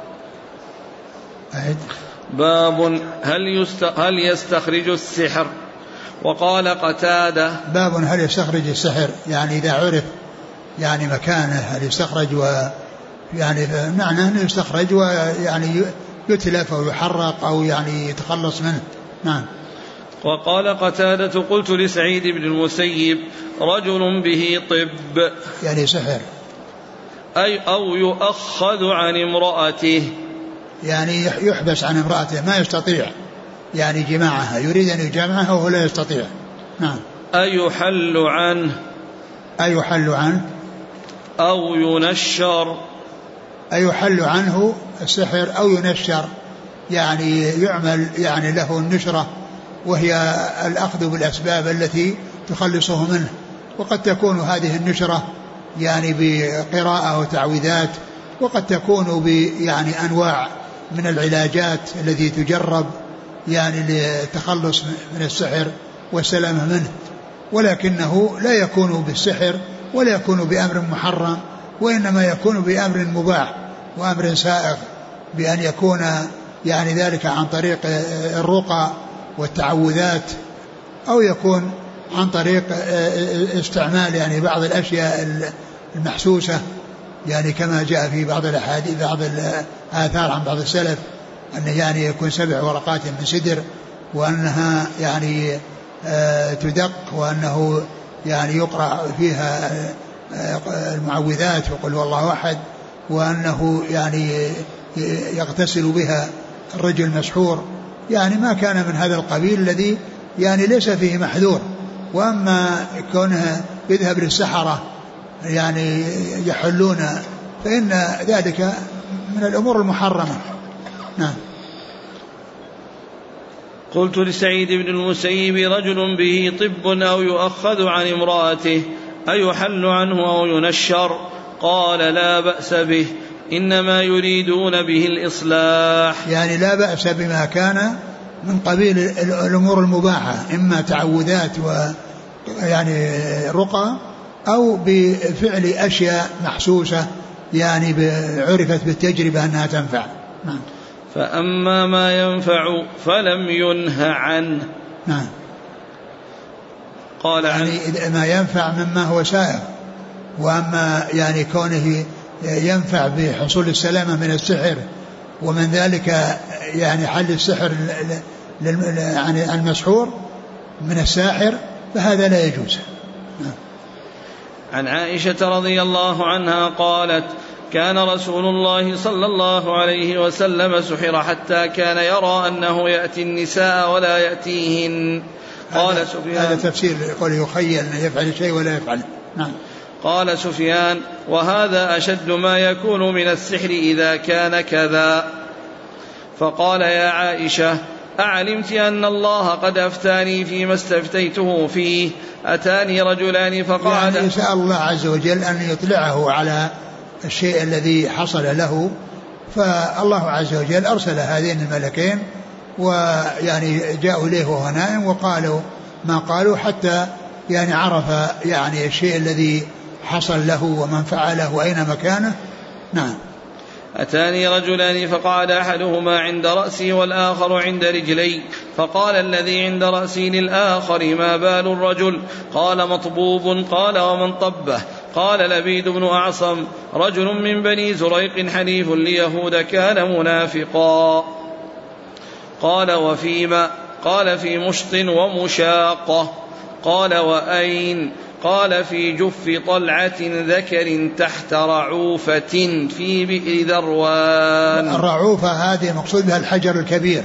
باب هل يستخرج السحر. وقال قتادة: باب هل يستخرج السحر، يعني إذا عرف يعني مكانه هل يستخرج، يعني معنى أنه يستخرج ويعني يتلف أو يحرق أو يعني يتخلص منه. نعم. وقال قتادة: قلت لسعيد بن المسيب: رجل به طب، يعني سحر، أو يؤخذ عن امرأته، يعني يحبس عن امرأته ما يستطيع يعني جماعها، يريد أن يجمعها وهو لا يستطيع. نعم. أيحل عنه أو ينشر. أيحل عنه السحر أو ينشر، يعني يعمل يعني له النشرة، وهي الأخذ بالأسباب التي تخلصه منه. وقد تكون هذه النشرة يعني بقراءة وتعويذات، وقد تكون يعني أنواع من العلاجات التي تجرب يعني للتخلص من السحر والسلامة منه، ولكنه لا يكون بالسحر ولا يكون بأمر محرم، وإنما يكون بأمر مباح وأمر سائغ، بأن يكون يعني ذلك عن طريق الرقى والتعوذات، أو يكون عن طريق استعمال يعني بعض الأشياء المحسوسة، يعني كما جاء في بعض الأحاديث بعض الآثار عن بعض السلف أنه يعني يكون 7 ورقات من سدر، وأنها يعني تدق، وأنه يعني يقرأ فيها المعوذات وقل هو الله أحد، وأنه يعني يغتسل بها الرجل المسحور، يعني ما كان من هذا القبيل الذي يعني ليس فيه محذور. وأما كونه يذهب للسحرة يعني يحلون، فإن ذلك من الأمور المحرمة. نعم. قلت لسعيد بن المسيب: رجل به طب أو يؤخذ عن امرأته، أيحل عنه أو ينشر؟ قال: لا بأس به، إنما يريدون به الإصلاح. يعني لا بأس بما كان من قبيل الأمور المباحة، إما تعوذات ويعني رقى، أو بفعل أشياء محسوسة يعني عرفت بالتجربة أنها تنفع. نعم. فأما ما ينفع فلم ينه عنه. نعم. قال يعني ما ينفع مما هو سائغ، وأما يعني كونه ينفع بحصول السلامة من السحر، ومن ذلك يعني حل السحر عن المسحور من الساحر، فهذا لا يجوز. عن عائشة رضي الله عنها قالت: كان رسول الله صلى الله عليه وسلم سحر حتى كان يرى أنه يأتي النساء ولا يأتيهن. قال سفيان: هذا تفسير يقول يخيل أن يفعل شيء ولا يفعل. نعم. قال سفيان: وهذا أشد ما يكون من السحر إذا كان كذا. فقال: يا عائشة، أعلمت أن الله قد أفتاني فيما استفتيته فيه؟ أتاني رجلان فقعد. يعني يسأل الله عز وجل أن يطلعه على الشيء الذي حصل له، فالله عز وجل أرسل هذين الملكين، ويعني جاءوا إليه وهو نائم وقالوا ما قالوا، حتى يعني عرف يعني الشيء الذي حصل له ومن فعله وأين مكانه. نعم. أتاني رجلان فقعد أحدهما عند رأسي والآخر عند رجلي، فقال الذي عند رأسي للآخر: ما بال الرجل؟ قال: مطبوب. قال: ومن طبه؟ قال: لبيد بن أعصم، رجل من بني زريق حليف ليهود كان منافقا. قال: وفيما؟ قال: في مشط ومشاقة. قال: وأين؟ قال: في جف طلعة ذكر تحت رعوفة في بئر ذروان. الرعوفة هذه مقصود بها الحجر الكبير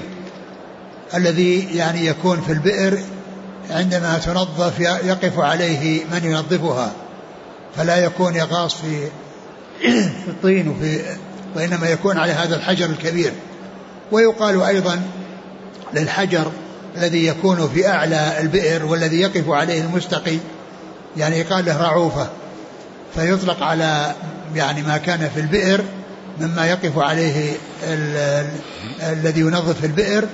الذي يعني يكون في البئر عندما تنظف يقف عليه من ينظفها، فلا يكون يغاص في الطين وإنما يكون على هذا الحجر الكبير. ويقال أيضا للحجر الذي يكون في أعلى البئر والذي يقف عليه المستقي يعني يقال له رعوفة، فيطلق على يعني ما كان في البئر مما يقف عليه الذي ينظف البئر،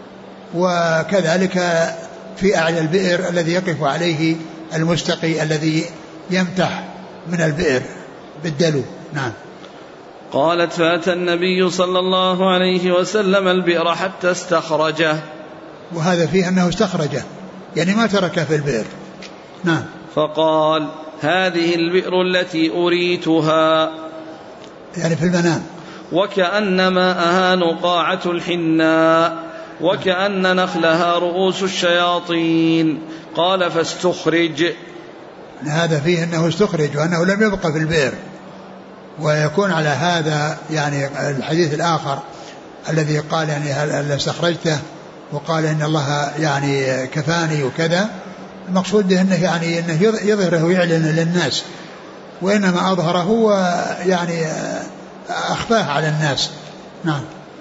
وكذلك في أعلى البئر الذي يقف عليه المستقي الذي يمتح من البئر بالدلو. نعم. قالت: فأتى النبي صلى الله عليه وسلم البئر حتى استخرجه. وهذا فيه أنه استخرجه يعني ما تركه في البئر. نعم. فقال: هذه البئر التي أريتها، يعني في المنام، وكأنما أهان قاعة الحناء، وكأن نخلها رؤوس الشياطين. قال: فاستخرج. هذا فيه أنه استخرج وأنه لم يبقى في البئر. ويكون على هذا يعني الحديث الآخر الذي قال يعني هل استخرجته، وقال إن الله يعني كفاني وكذا، المقصود أنه يعني أنه يظهره ويعلن للناس، وإنما أظهره ويعني أخفاه على الناس. نعم.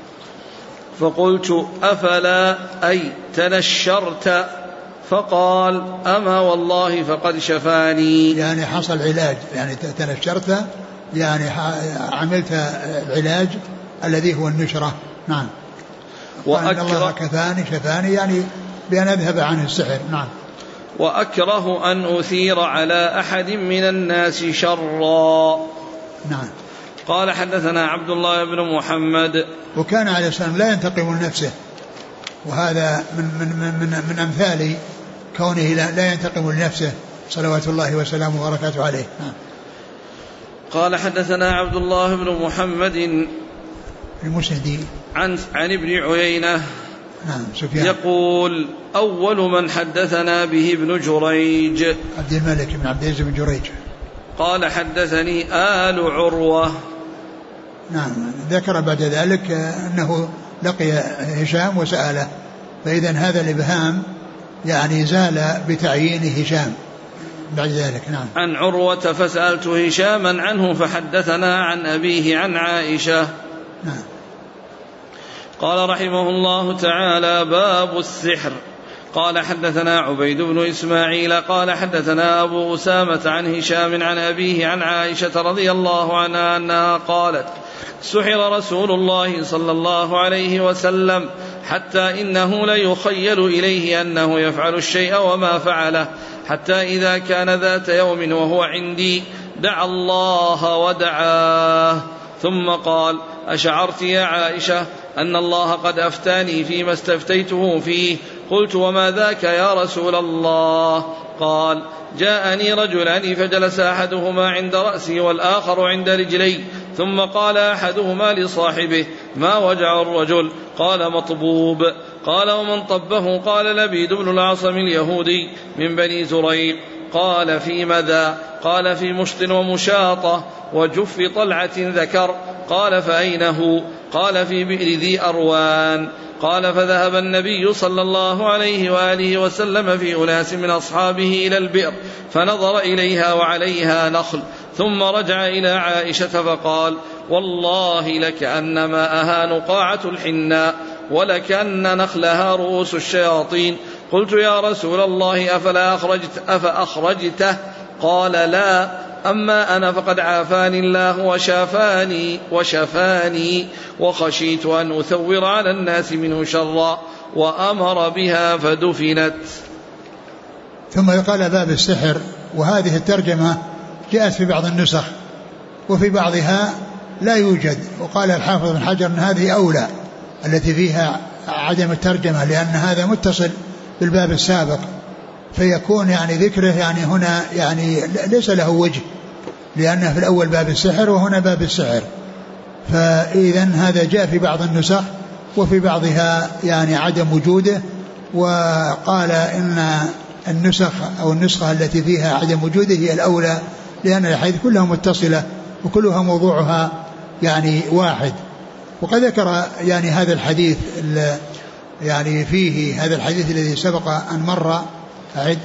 فقلت: أفلا أي تنشرت؟ فقال: أما والله فقد شفاني. يعني حصل علاج، يعني تنشرت يعني عملت العلاج الذي هو النشرة. نعم. وأن الله كفاني شفاني يعني بأن أذهب عنه السحر. نعم. وأكره أن أثير على أحد من الناس شرا. نعم. قال: حدثنا عبد الله بن محمد. وكان عليه السلام لا ينتقم لنفسه، وهذا من أمثال كونه لا ينتقم لنفسه صلوات الله وسلامه وبركاته عليه. نعم. قال: حدثنا عبد الله بن محمد المسندي عن ابن عيينة. نعم. سفيان يقول: أول من حدثنا به ابن جريج عبد الملك بن عبد العزيز بن جريج. قال: حدثني آل عروة. نعم. ذكر بعد ذلك أنه لقي هشام وسأله، فإذا هذا الإبهام يعني زال بتعيين هشام بعد ذلك. نعم. عن عروة فسألت هشاما عنه فحدثنا عن أبيه عن عائشة. نعم. قال رحمه الله تعالى: باب السحر. قال: حدثنا عبيد بن إسماعيل قال: حدثنا أبو أسامة عن هشام عن أبيه عن عائشة رضي الله عنها أنها قالت: سحر رسول الله صلى الله عليه وسلم حتى إنه ليخيل إليه أنه يفعل الشيء وما فعله، حتى إذا كان ذات يوم وهو عندي دعا الله ودعاه، ثم قال: أشعرت يا عائشة أن الله قد أفتاني فيما استفتيته فيه؟ قلت: وما ذاك يا رسول الله؟ قال: جاءني رجلان فجلس أحدهما عند رأسي والآخر عند رجلي، ثم قال أحدهما لصاحبه: ما وجع الرجل؟ قال: مطبوب. قال: ومن طبه؟ قال: لبيد بن الأعصم اليهودي من بني زريق. قال: في ماذا؟ قال: في مشط ومشاطة وجف طلعة ذكر. قال: فأين هو؟ قال: في بئر ذي أروان. قال: فذهب النبي صلى الله عليه وآله وسلم في أناس من أصحابه إلى البئر فنظر إليها وعليها نخل، ثم رجع إلى عائشة فقال: والله لكأنما أهان قاعة الحناء، ولكأن نخلها رؤوس الشياطين. قلت: يا رسول الله أفأخرجته؟ قال: لا، أما أنا فقد عافاني الله وشفاني وخشيت أن أثور على الناس منه شرا، وأمر بها فدفنت. ثم يقال باب السحر. وهذه الترجمة جاءت في بعض النسخ، وفي بعضها لا يوجد. وقال الحافظ بن حجر أن هذه أولى التي فيها عدم الترجمة، لأن هذا متصل بالباب السابق، فيكون يعني ذكره يعني هنا يعني ليس له وجه، لأنه في الأول باب السحر وهنا باب السحر. فإذا هذا جاء في بعض النسخ وفي بعضها يعني عدم وجوده. وقال إن النسخ أو النسخة التي فيها عدم وجوده هي الأولى، لأن الحديث كلها متصلة وكلها موضوعها يعني واحد. وقد ذكر يعني هذا الحديث يعني فيه هذا الحديث الذي سبق أن مر. أعد.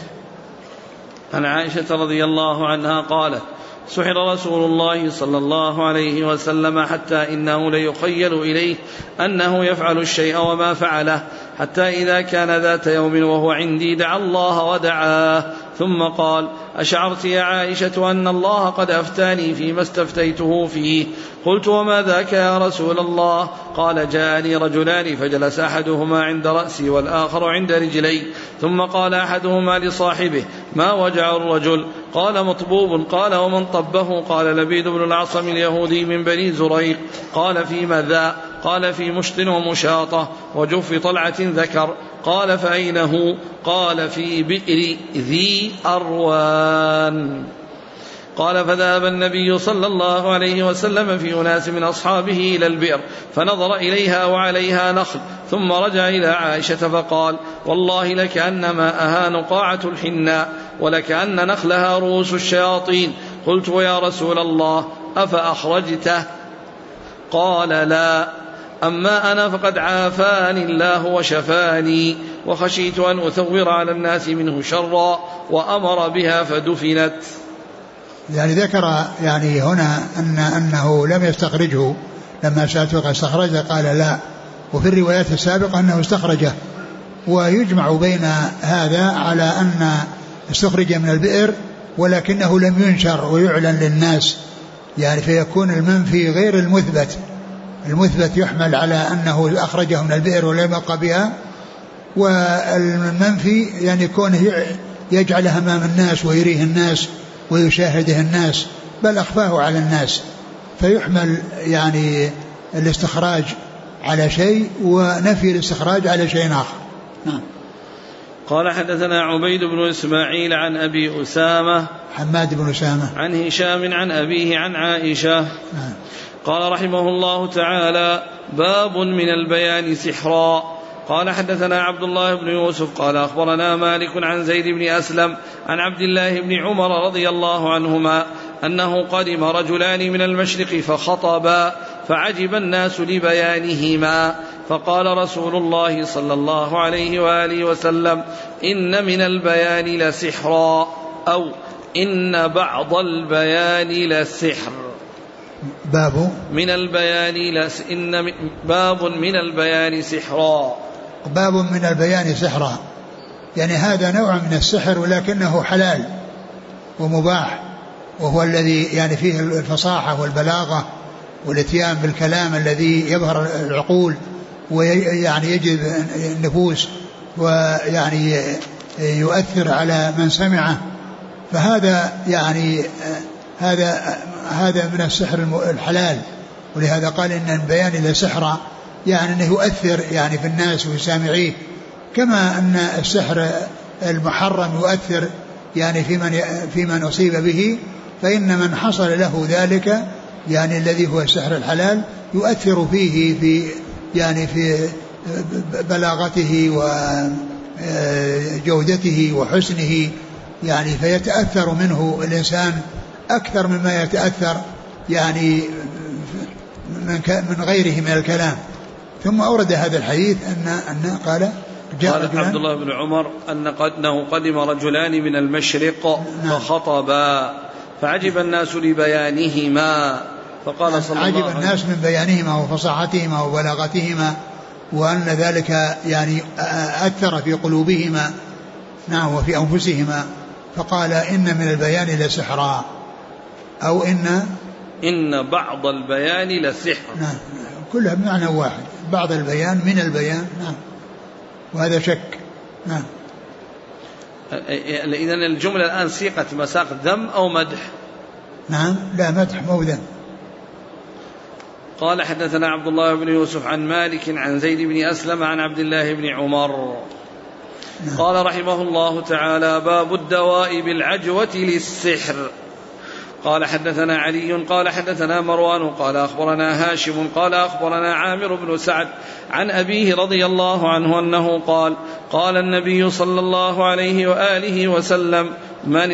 عن عائشة رضي الله عنها قالت: سحر رسول الله صلى الله عليه وسلم حتى إنه ليخيل إليه أنه يفعل الشيء وما فعله، حتى إذا كان ذات يوم وهو عندي دعا الله ودعاه، ثم قال: أشعرت يا عائشة أن الله قد أفتاني فيما استفتيته فيه؟ قلت: وما ذاك يا رسول الله؟ قال: جاءني رجلان فجلس أحدهما عند رأسي والآخر عند رجلي، ثم قال أحدهما لصاحبه: ما وجع الرجل؟ قال: مطبوب. قال: ومن طبه؟ قال: لبيد بن الأعصم اليهودي من بني زريق. قال: فيما ذا؟ قال: في مشط ومشاطة وجف طلعة ذكر. قال: فأين هو؟ قال: في بئر ذي أروان. قال: فذهب النبي صلى الله عليه وسلم في أناس من أصحابه إلى البئر، فنظر إليها وعليها نخل، ثم رجع إلى عائشة فقال: والله لكأنما أها نقاعة الحناء، ولكأن نخلها رؤوس الشياطين. قلت: ويا رسول الله أفأخرجته؟ قال: لا، أما أنا فقد عافاني الله وشفاني، وخشيت أن أثور على الناس منه شرا، وأمر بها فدفنت. يعني ذكر يعني هنا أنه لم يستخرجه لما سألته استخرجه، قال لا. وفي الروايات السابقة أنه استخرجه. ويجمع بين هذا على أن استخرج من البئر ولكنه لم ينشر ويعلن للناس، يعني فيكون المنفي غير المثبت. المثبت يحمل على أنه أخرجه من البئر ولم يبقى بها، والمنفي يعني كونه يجعله أمام الناس ويريه الناس ويشاهده الناس، بل أخفاه على الناس، فيحمل يعني الاستخراج على شيء ونفي الاستخراج على شيء آخر. نعم. قال: حدثنا عبيد بن إسماعيل عن أبي أسامة حماد بن أسامة عن هشام عن أبيه عن عائشة. نعم. قال رحمه الله تعالى: باب من البيان سحرا. قال: حدثنا عبد الله بن يوسف قال: أخبرنا مالك عن زيد بن أسلم عن عبد الله بن عمر رضي الله عنهما أنه قدم رجلان من المشرق فخطبا، فعجب الناس لبيانهما، فقال رسول الله صلى الله عليه وآله وسلم: إن من البيان لسحرا، أو إن بعض البيان لسحر. باب من البيان باب من البيان سحرا. باب من البيان سحرا، يعني هذا نوع من السحر ولكنه حلال ومباح، وهو الذي يعني فيه الفصاحة والبلاغة والاتيان بالكلام الذي يبهر العقول ويعني يجذب النفوس ويعني يؤثر على من سمعه. فهذا يعني هذا من السحر الحلال، ولهذا قال إن البيان لسحرا، يعني أنه يؤثر يعني في الناس وسامعيه، كما أن السحر المحرم يؤثر يعني في من أصيب به، فإن من حصل له ذلك يعني الذي هو السحر الحلال يؤثر فيه في بلاغته وجودته وحسنه، يعني فيتأثر منه الإنسان أكثر مما يتأثر يعني من غيره من الكلام. ثم أورد هذا الحديث أن قال عبد الله بن عمر أنه قدم رجلان من المشرق فخطبا، فعجب الناس لبيانهما، فقال صلى الله عليه وسلم: عجب الناس من بيانهما وفصاحتهما وبلاغتهما، وأن ذلك يعني أثر في قلوبهما نعم وفي أنفسهما، فقال: إن من البيان لسحرا، أو إن بعض البيان لسحر. نعم، كلها بمعنى واحد، بعض البيان من البيان. نعم، وهذا شك. نعم. إذن الجملة الآن سيقت مساق ذم أو مدح؟ نعم، لا مدح مو ذم. قال حدثنا عبد الله بن يوسف عن مالك عن زيد بن أسلم عن عبد الله بن عمر. قال رحمه الله تعالى: باب الدواء بالعجوة للسحر. قال حدثنا علي قال حدثنا مروان قال أخبرنا هاشم قال أخبرنا عامر بن سعد عن أبيه رضي الله عنه أنه قال: قال النبي صلى الله عليه وآله وسلم: من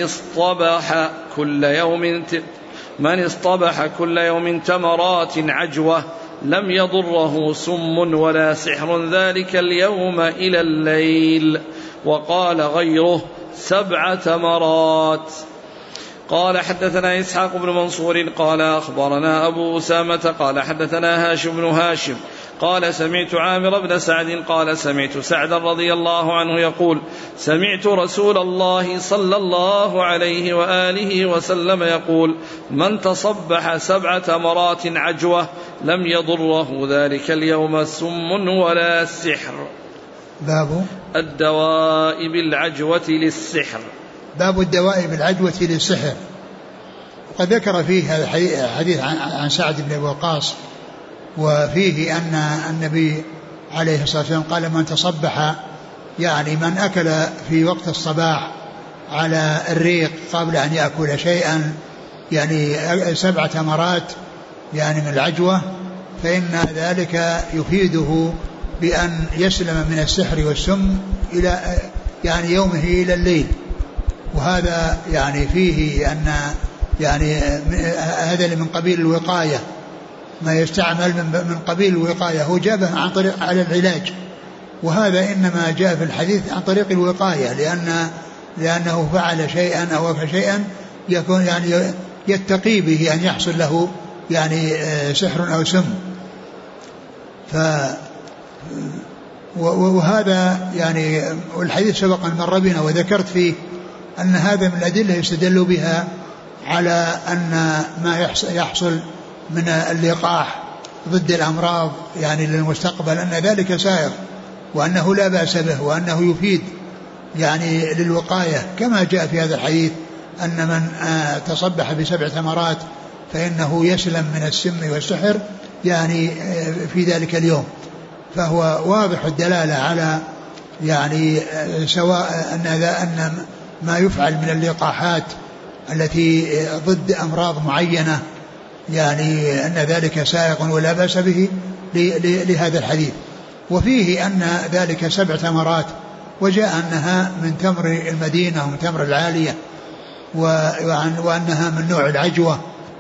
اصطبح كل يوم تمرات عجوة لم يضره سم ولا سحر ذلك اليوم إلى الليل. وقال غيره: 7 تمرات. قال حدثنا إسحاق بن منصور قال أخبرنا أبو أسامة قال حدثنا هاشم بن هاشم قال سمعت عامر بن سعد قال سمعت سعدا رضي الله عنه يقول: سمعت رسول الله صلى الله عليه وآله وسلم يقول: من تصبح 7 تمرات عجوة لم يضره ذلك اليوم سم ولا سحر. باب الدواء بالعجوة للسحر. باب الدواء بالعجوة للسحر. وقد ذكر فيه هذا الحديث عن سعد بن وقاص، وفيه أن النبي عليه الصلاة والسلام قال: من تصبح، يعني من أكل في وقت الصباح على الريق قبل أن يأكل شيئا، يعني 7 تمرات يعني من العجوة، فإن ذلك يفيده بأن يسلم من السحر والسم إلى يعني يومه إلى الليل. وهذا يعني فيه أن يعني هذا من قبيل الوقاية، ما يستعمل من قبيل الوقاية. هو جابه عن طريق على العلاج، وهذا إنما جاء في الحديث عن طريق الوقاية، لأنه فعل شيئا أو وفى شيئا يكون يعني يتقي به أن يحصل له يعني سحر أو سم. وهذا يعني الحديث سبق أن مر بنا، وذكرت فيه أن هذا من الأدلة يستدل بها على أن ما يحصل من اللقاح ضد الأمراض يعني للمستقبل أن ذلك سائر، وأنه لا بأس به، وأنه يفيد يعني للوقاية، كما جاء في هذا الحديث أن من تصبح ب7 تمرات فإنه يسلم من السم والسحر يعني في ذلك اليوم. فهو واضح الدلالة على يعني سواء أن ما يفعل من اللقاحات التي ضد أمراض معينة يعني أن ذلك سائغ ولا بأس به لهذا الحديث. وفيه أن ذلك 7 تمرات، وجاء أنها من تمر المدينة ومن تمر العالية، وأنها من نوع العجوة.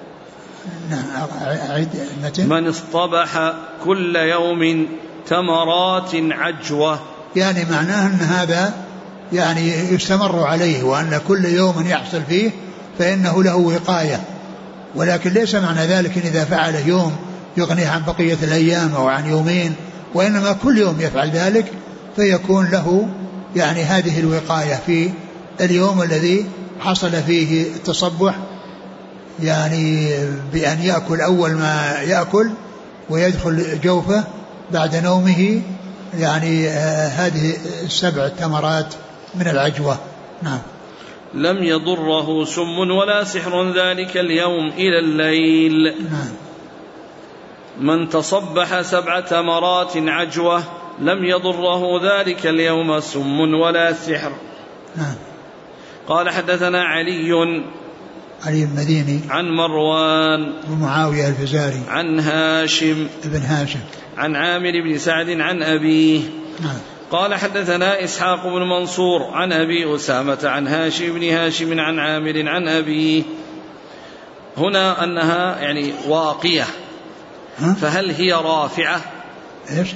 من اصطبح كل يوم تمرات عجوة، يعني معناه أن هذا يعني يستمر عليه، وأن كل يوم يحصل فيه فإنه له وقاية، ولكن ليس معنى ذلك إن إذا فعل يوم يغنيه عن بقية الأيام أو عن يومين، وإنما كل يوم يفعل ذلك فيكون له يعني هذه الوقاية في اليوم الذي حصل فيه التصبح، يعني بأن يأكل أول ما يأكل ويدخل جوفه بعد نومه يعني هذه 7 تمرات من العجوة. نعم. لم يضره سم ولا سحر ذلك اليوم إلى الليل. نعم. من تصبح 7 تمرات عجوة لم يضره ذلك اليوم سم ولا سحر. نعم. قال حدثنا علي المديني عن مروان ومعاوية الفزاري عن هاشم ابن هاشم عن عامر بن سعد عن أبيه. نعم. قال حدثنا إسحاق بن منصور عن أبي أسامة عن هاشم بن هاشم عن عامر عن أبيه. هنا أنها يعني واقية، فهل هي رافعة؟ إيش؟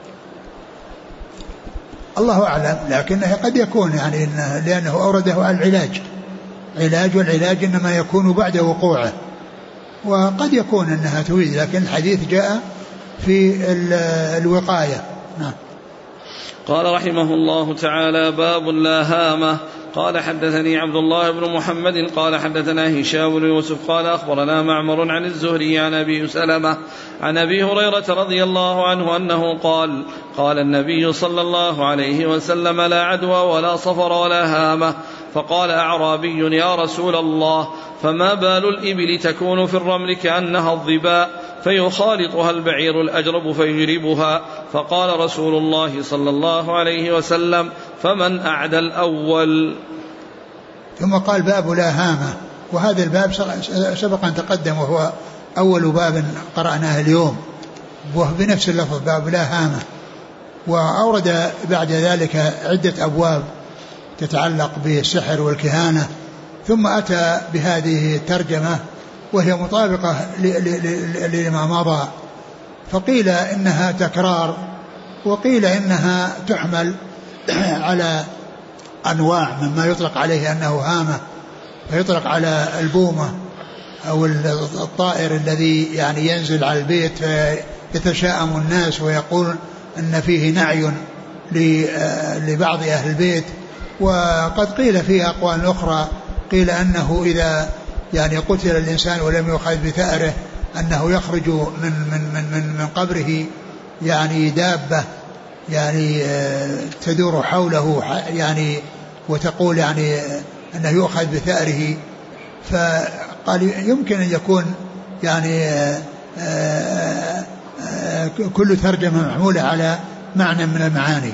الله أعلم، لكنه قد يكون يعني لأنه أورده على العلاج، والعلاج إنما يكون بعد وقوعه، وقد يكون أنها تفيد، لكن الحديث جاء في الوقاية. نعم. قال رحمه الله تعالى: باب لا هامة. قال حدثني عبد الله بن محمد قال حدثنا هشام بن يوسف قال أخبرنا معمر عن الزهري عن أبي سلمة عن أبي هريرة رضي الله عنه أنه قال: قال النبي صلى الله عليه وسلم: لا عدوى ولا صفر ولا هامة. فقال أعرابي: يا رسول الله، فما بال الإبل تكون في الرمل كأنها الظباء؟ فيخالطها البعير الأجرب فيجربها. فقال رسول الله صلى الله عليه وسلم: فمن أعدى الأول. ثم قال: باب لا هامة. وهذا الباب سبق أن تقدم، وهو أول باب قرأناه اليوم، وهو بنفس اللفظ، باب لا هامة. وأورد بعد ذلك عدة أبواب تتعلق بالسحر والكهانة، ثم أتى بهذه الترجمة وهي مطابقة لما مضى. فقيل إنها تكرار، وقيل إنها تحمل على أنواع مما يطلق عليه أنه هامة، فيطلق على البومة أو الطائر الذي يعني ينزل على البيت يتشاءم الناس ويقول أن فيه نعي لبعض أهل البيت. وقد قيل فيه أقوال أخرى، قيل أنه إذا يعني قتل الإنسان ولم يؤخذ بثأره أنه يخرج من قبره يعني دابة يعني تدور حوله يعني وتقول يعني أنه يؤخذ بثأره. فقال يمكن أن يكون يعني كل ترجمة محمولة على معنى من المعاني.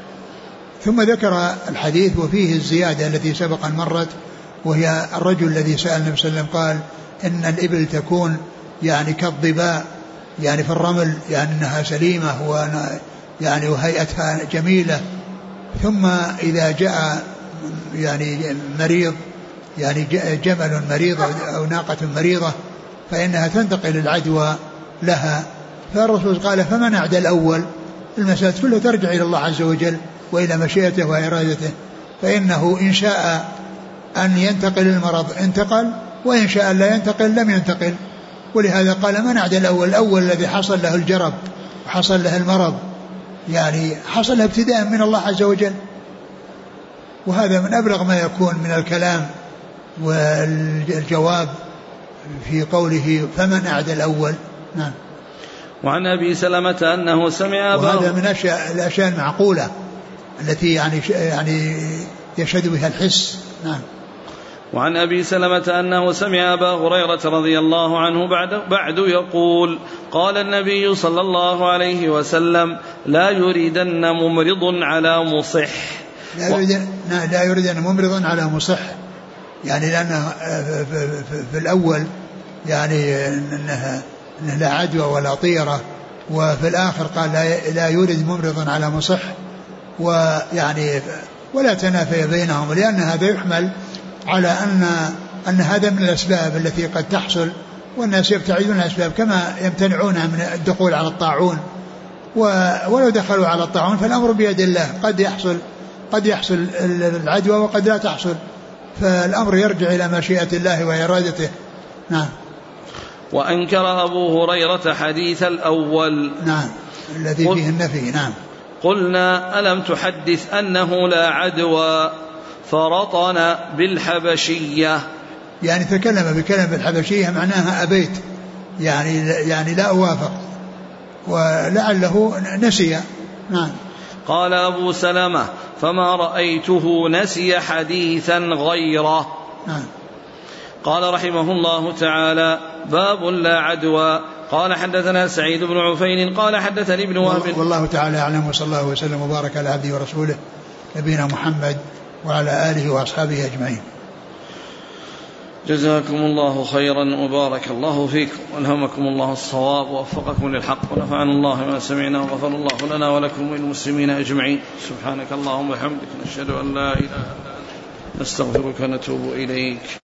ثم ذكر الحديث وفيه الزيادة التي سبقا مرت، وهي الرجل الذي سأل النبي صلى الله عليه وسلم قال إن الإبل تكون يعني كالضباء يعني في الرمل، يعني أنها سليمة يعني وهيئتها جميلة، ثم إذا جاء يعني مريض يعني جمل مريض أو ناقة مريضة فإنها تنتقل العدوى لها. فالرسول قال: فمن أعدى الأول؟ المسألة كلها ترجع إلى الله عز وجل وإلى مشيئته وإرادته، فإنه إن شاء أن ينتقل المرض انتقل، وإن شاء لا ينتقل لم ينتقل. ولهذا قال: من أعدى الأول؟ الأول الذي حصل له الجرب وحصل له المرض، يعني حصل له ابتداء من الله عز وجل. وهذا من أبلغ ما يكون من الكلام والجواب في قوله: فمن أعدى الأول. نعم. وعن أبي سلمة أنه سمع وهذا من الأشياء المعقولة التي يعني يشهد بها الحس. نعم. وعن أبي سلمة أنه سمع أبا هريرة رضي الله عنه بعد يقول: قال النبي صلى الله عليه وسلم: لا يريدن ممرض على مصح. لا يريدن ممرض على مصح، يعني لأنه في الأول يعني أنها لا عدوى ولا طيرة، وفي الآخر قال لا يريد ممرض على مصح، ويعني ولا تنافي بينهم، لأن هذا يحمل على أن هذا من الأسباب التي قد تحصل، والناس يبتعدون الأسباب كما يمتنعون من الدخول على الطاعون. ولو دخلوا على الطاعون فالأمر بيد الله، قد يحصل العدوى وقد لا تحصل، فالأمر يرجع إلى مشيئة الله وإرادته. نعم. وأنكر أبو هريرة حديث الأول. نعم، الذي فيه النفي. نعم. قلنا: ألم تحدث أنه لا عدوى؟ فرطن بالحبشية، يعني تكلم بكلمة بالحبشية معناها أبيت، يعني لا أوافق، ولعله نسي. نعم. قال أبو سلمة: فما رأيته نسي حديثا غيره. نعم. قال رحمه الله تعالى: باب لا عدوى. قال حدثنا سعيد بن عفين قال حدثني ابن وهب. والله تعالى أعلم، وصلى الله وسلم وبارك على عبده ورسوله نبينا محمد وعلى آله وأصحابه أجمعين. جزاكم الله خيرا وبارك الله فيكم والهمكم الله الصواب ووفقكم للحق ونفعنا الله ما سمعنا وغفر الله لنا ولكم وللمسلمين أجمعين. سبحانك اللهم وبحمدك نشهد أن لا إله إلا أنت نستغفرك ونتوب إليك.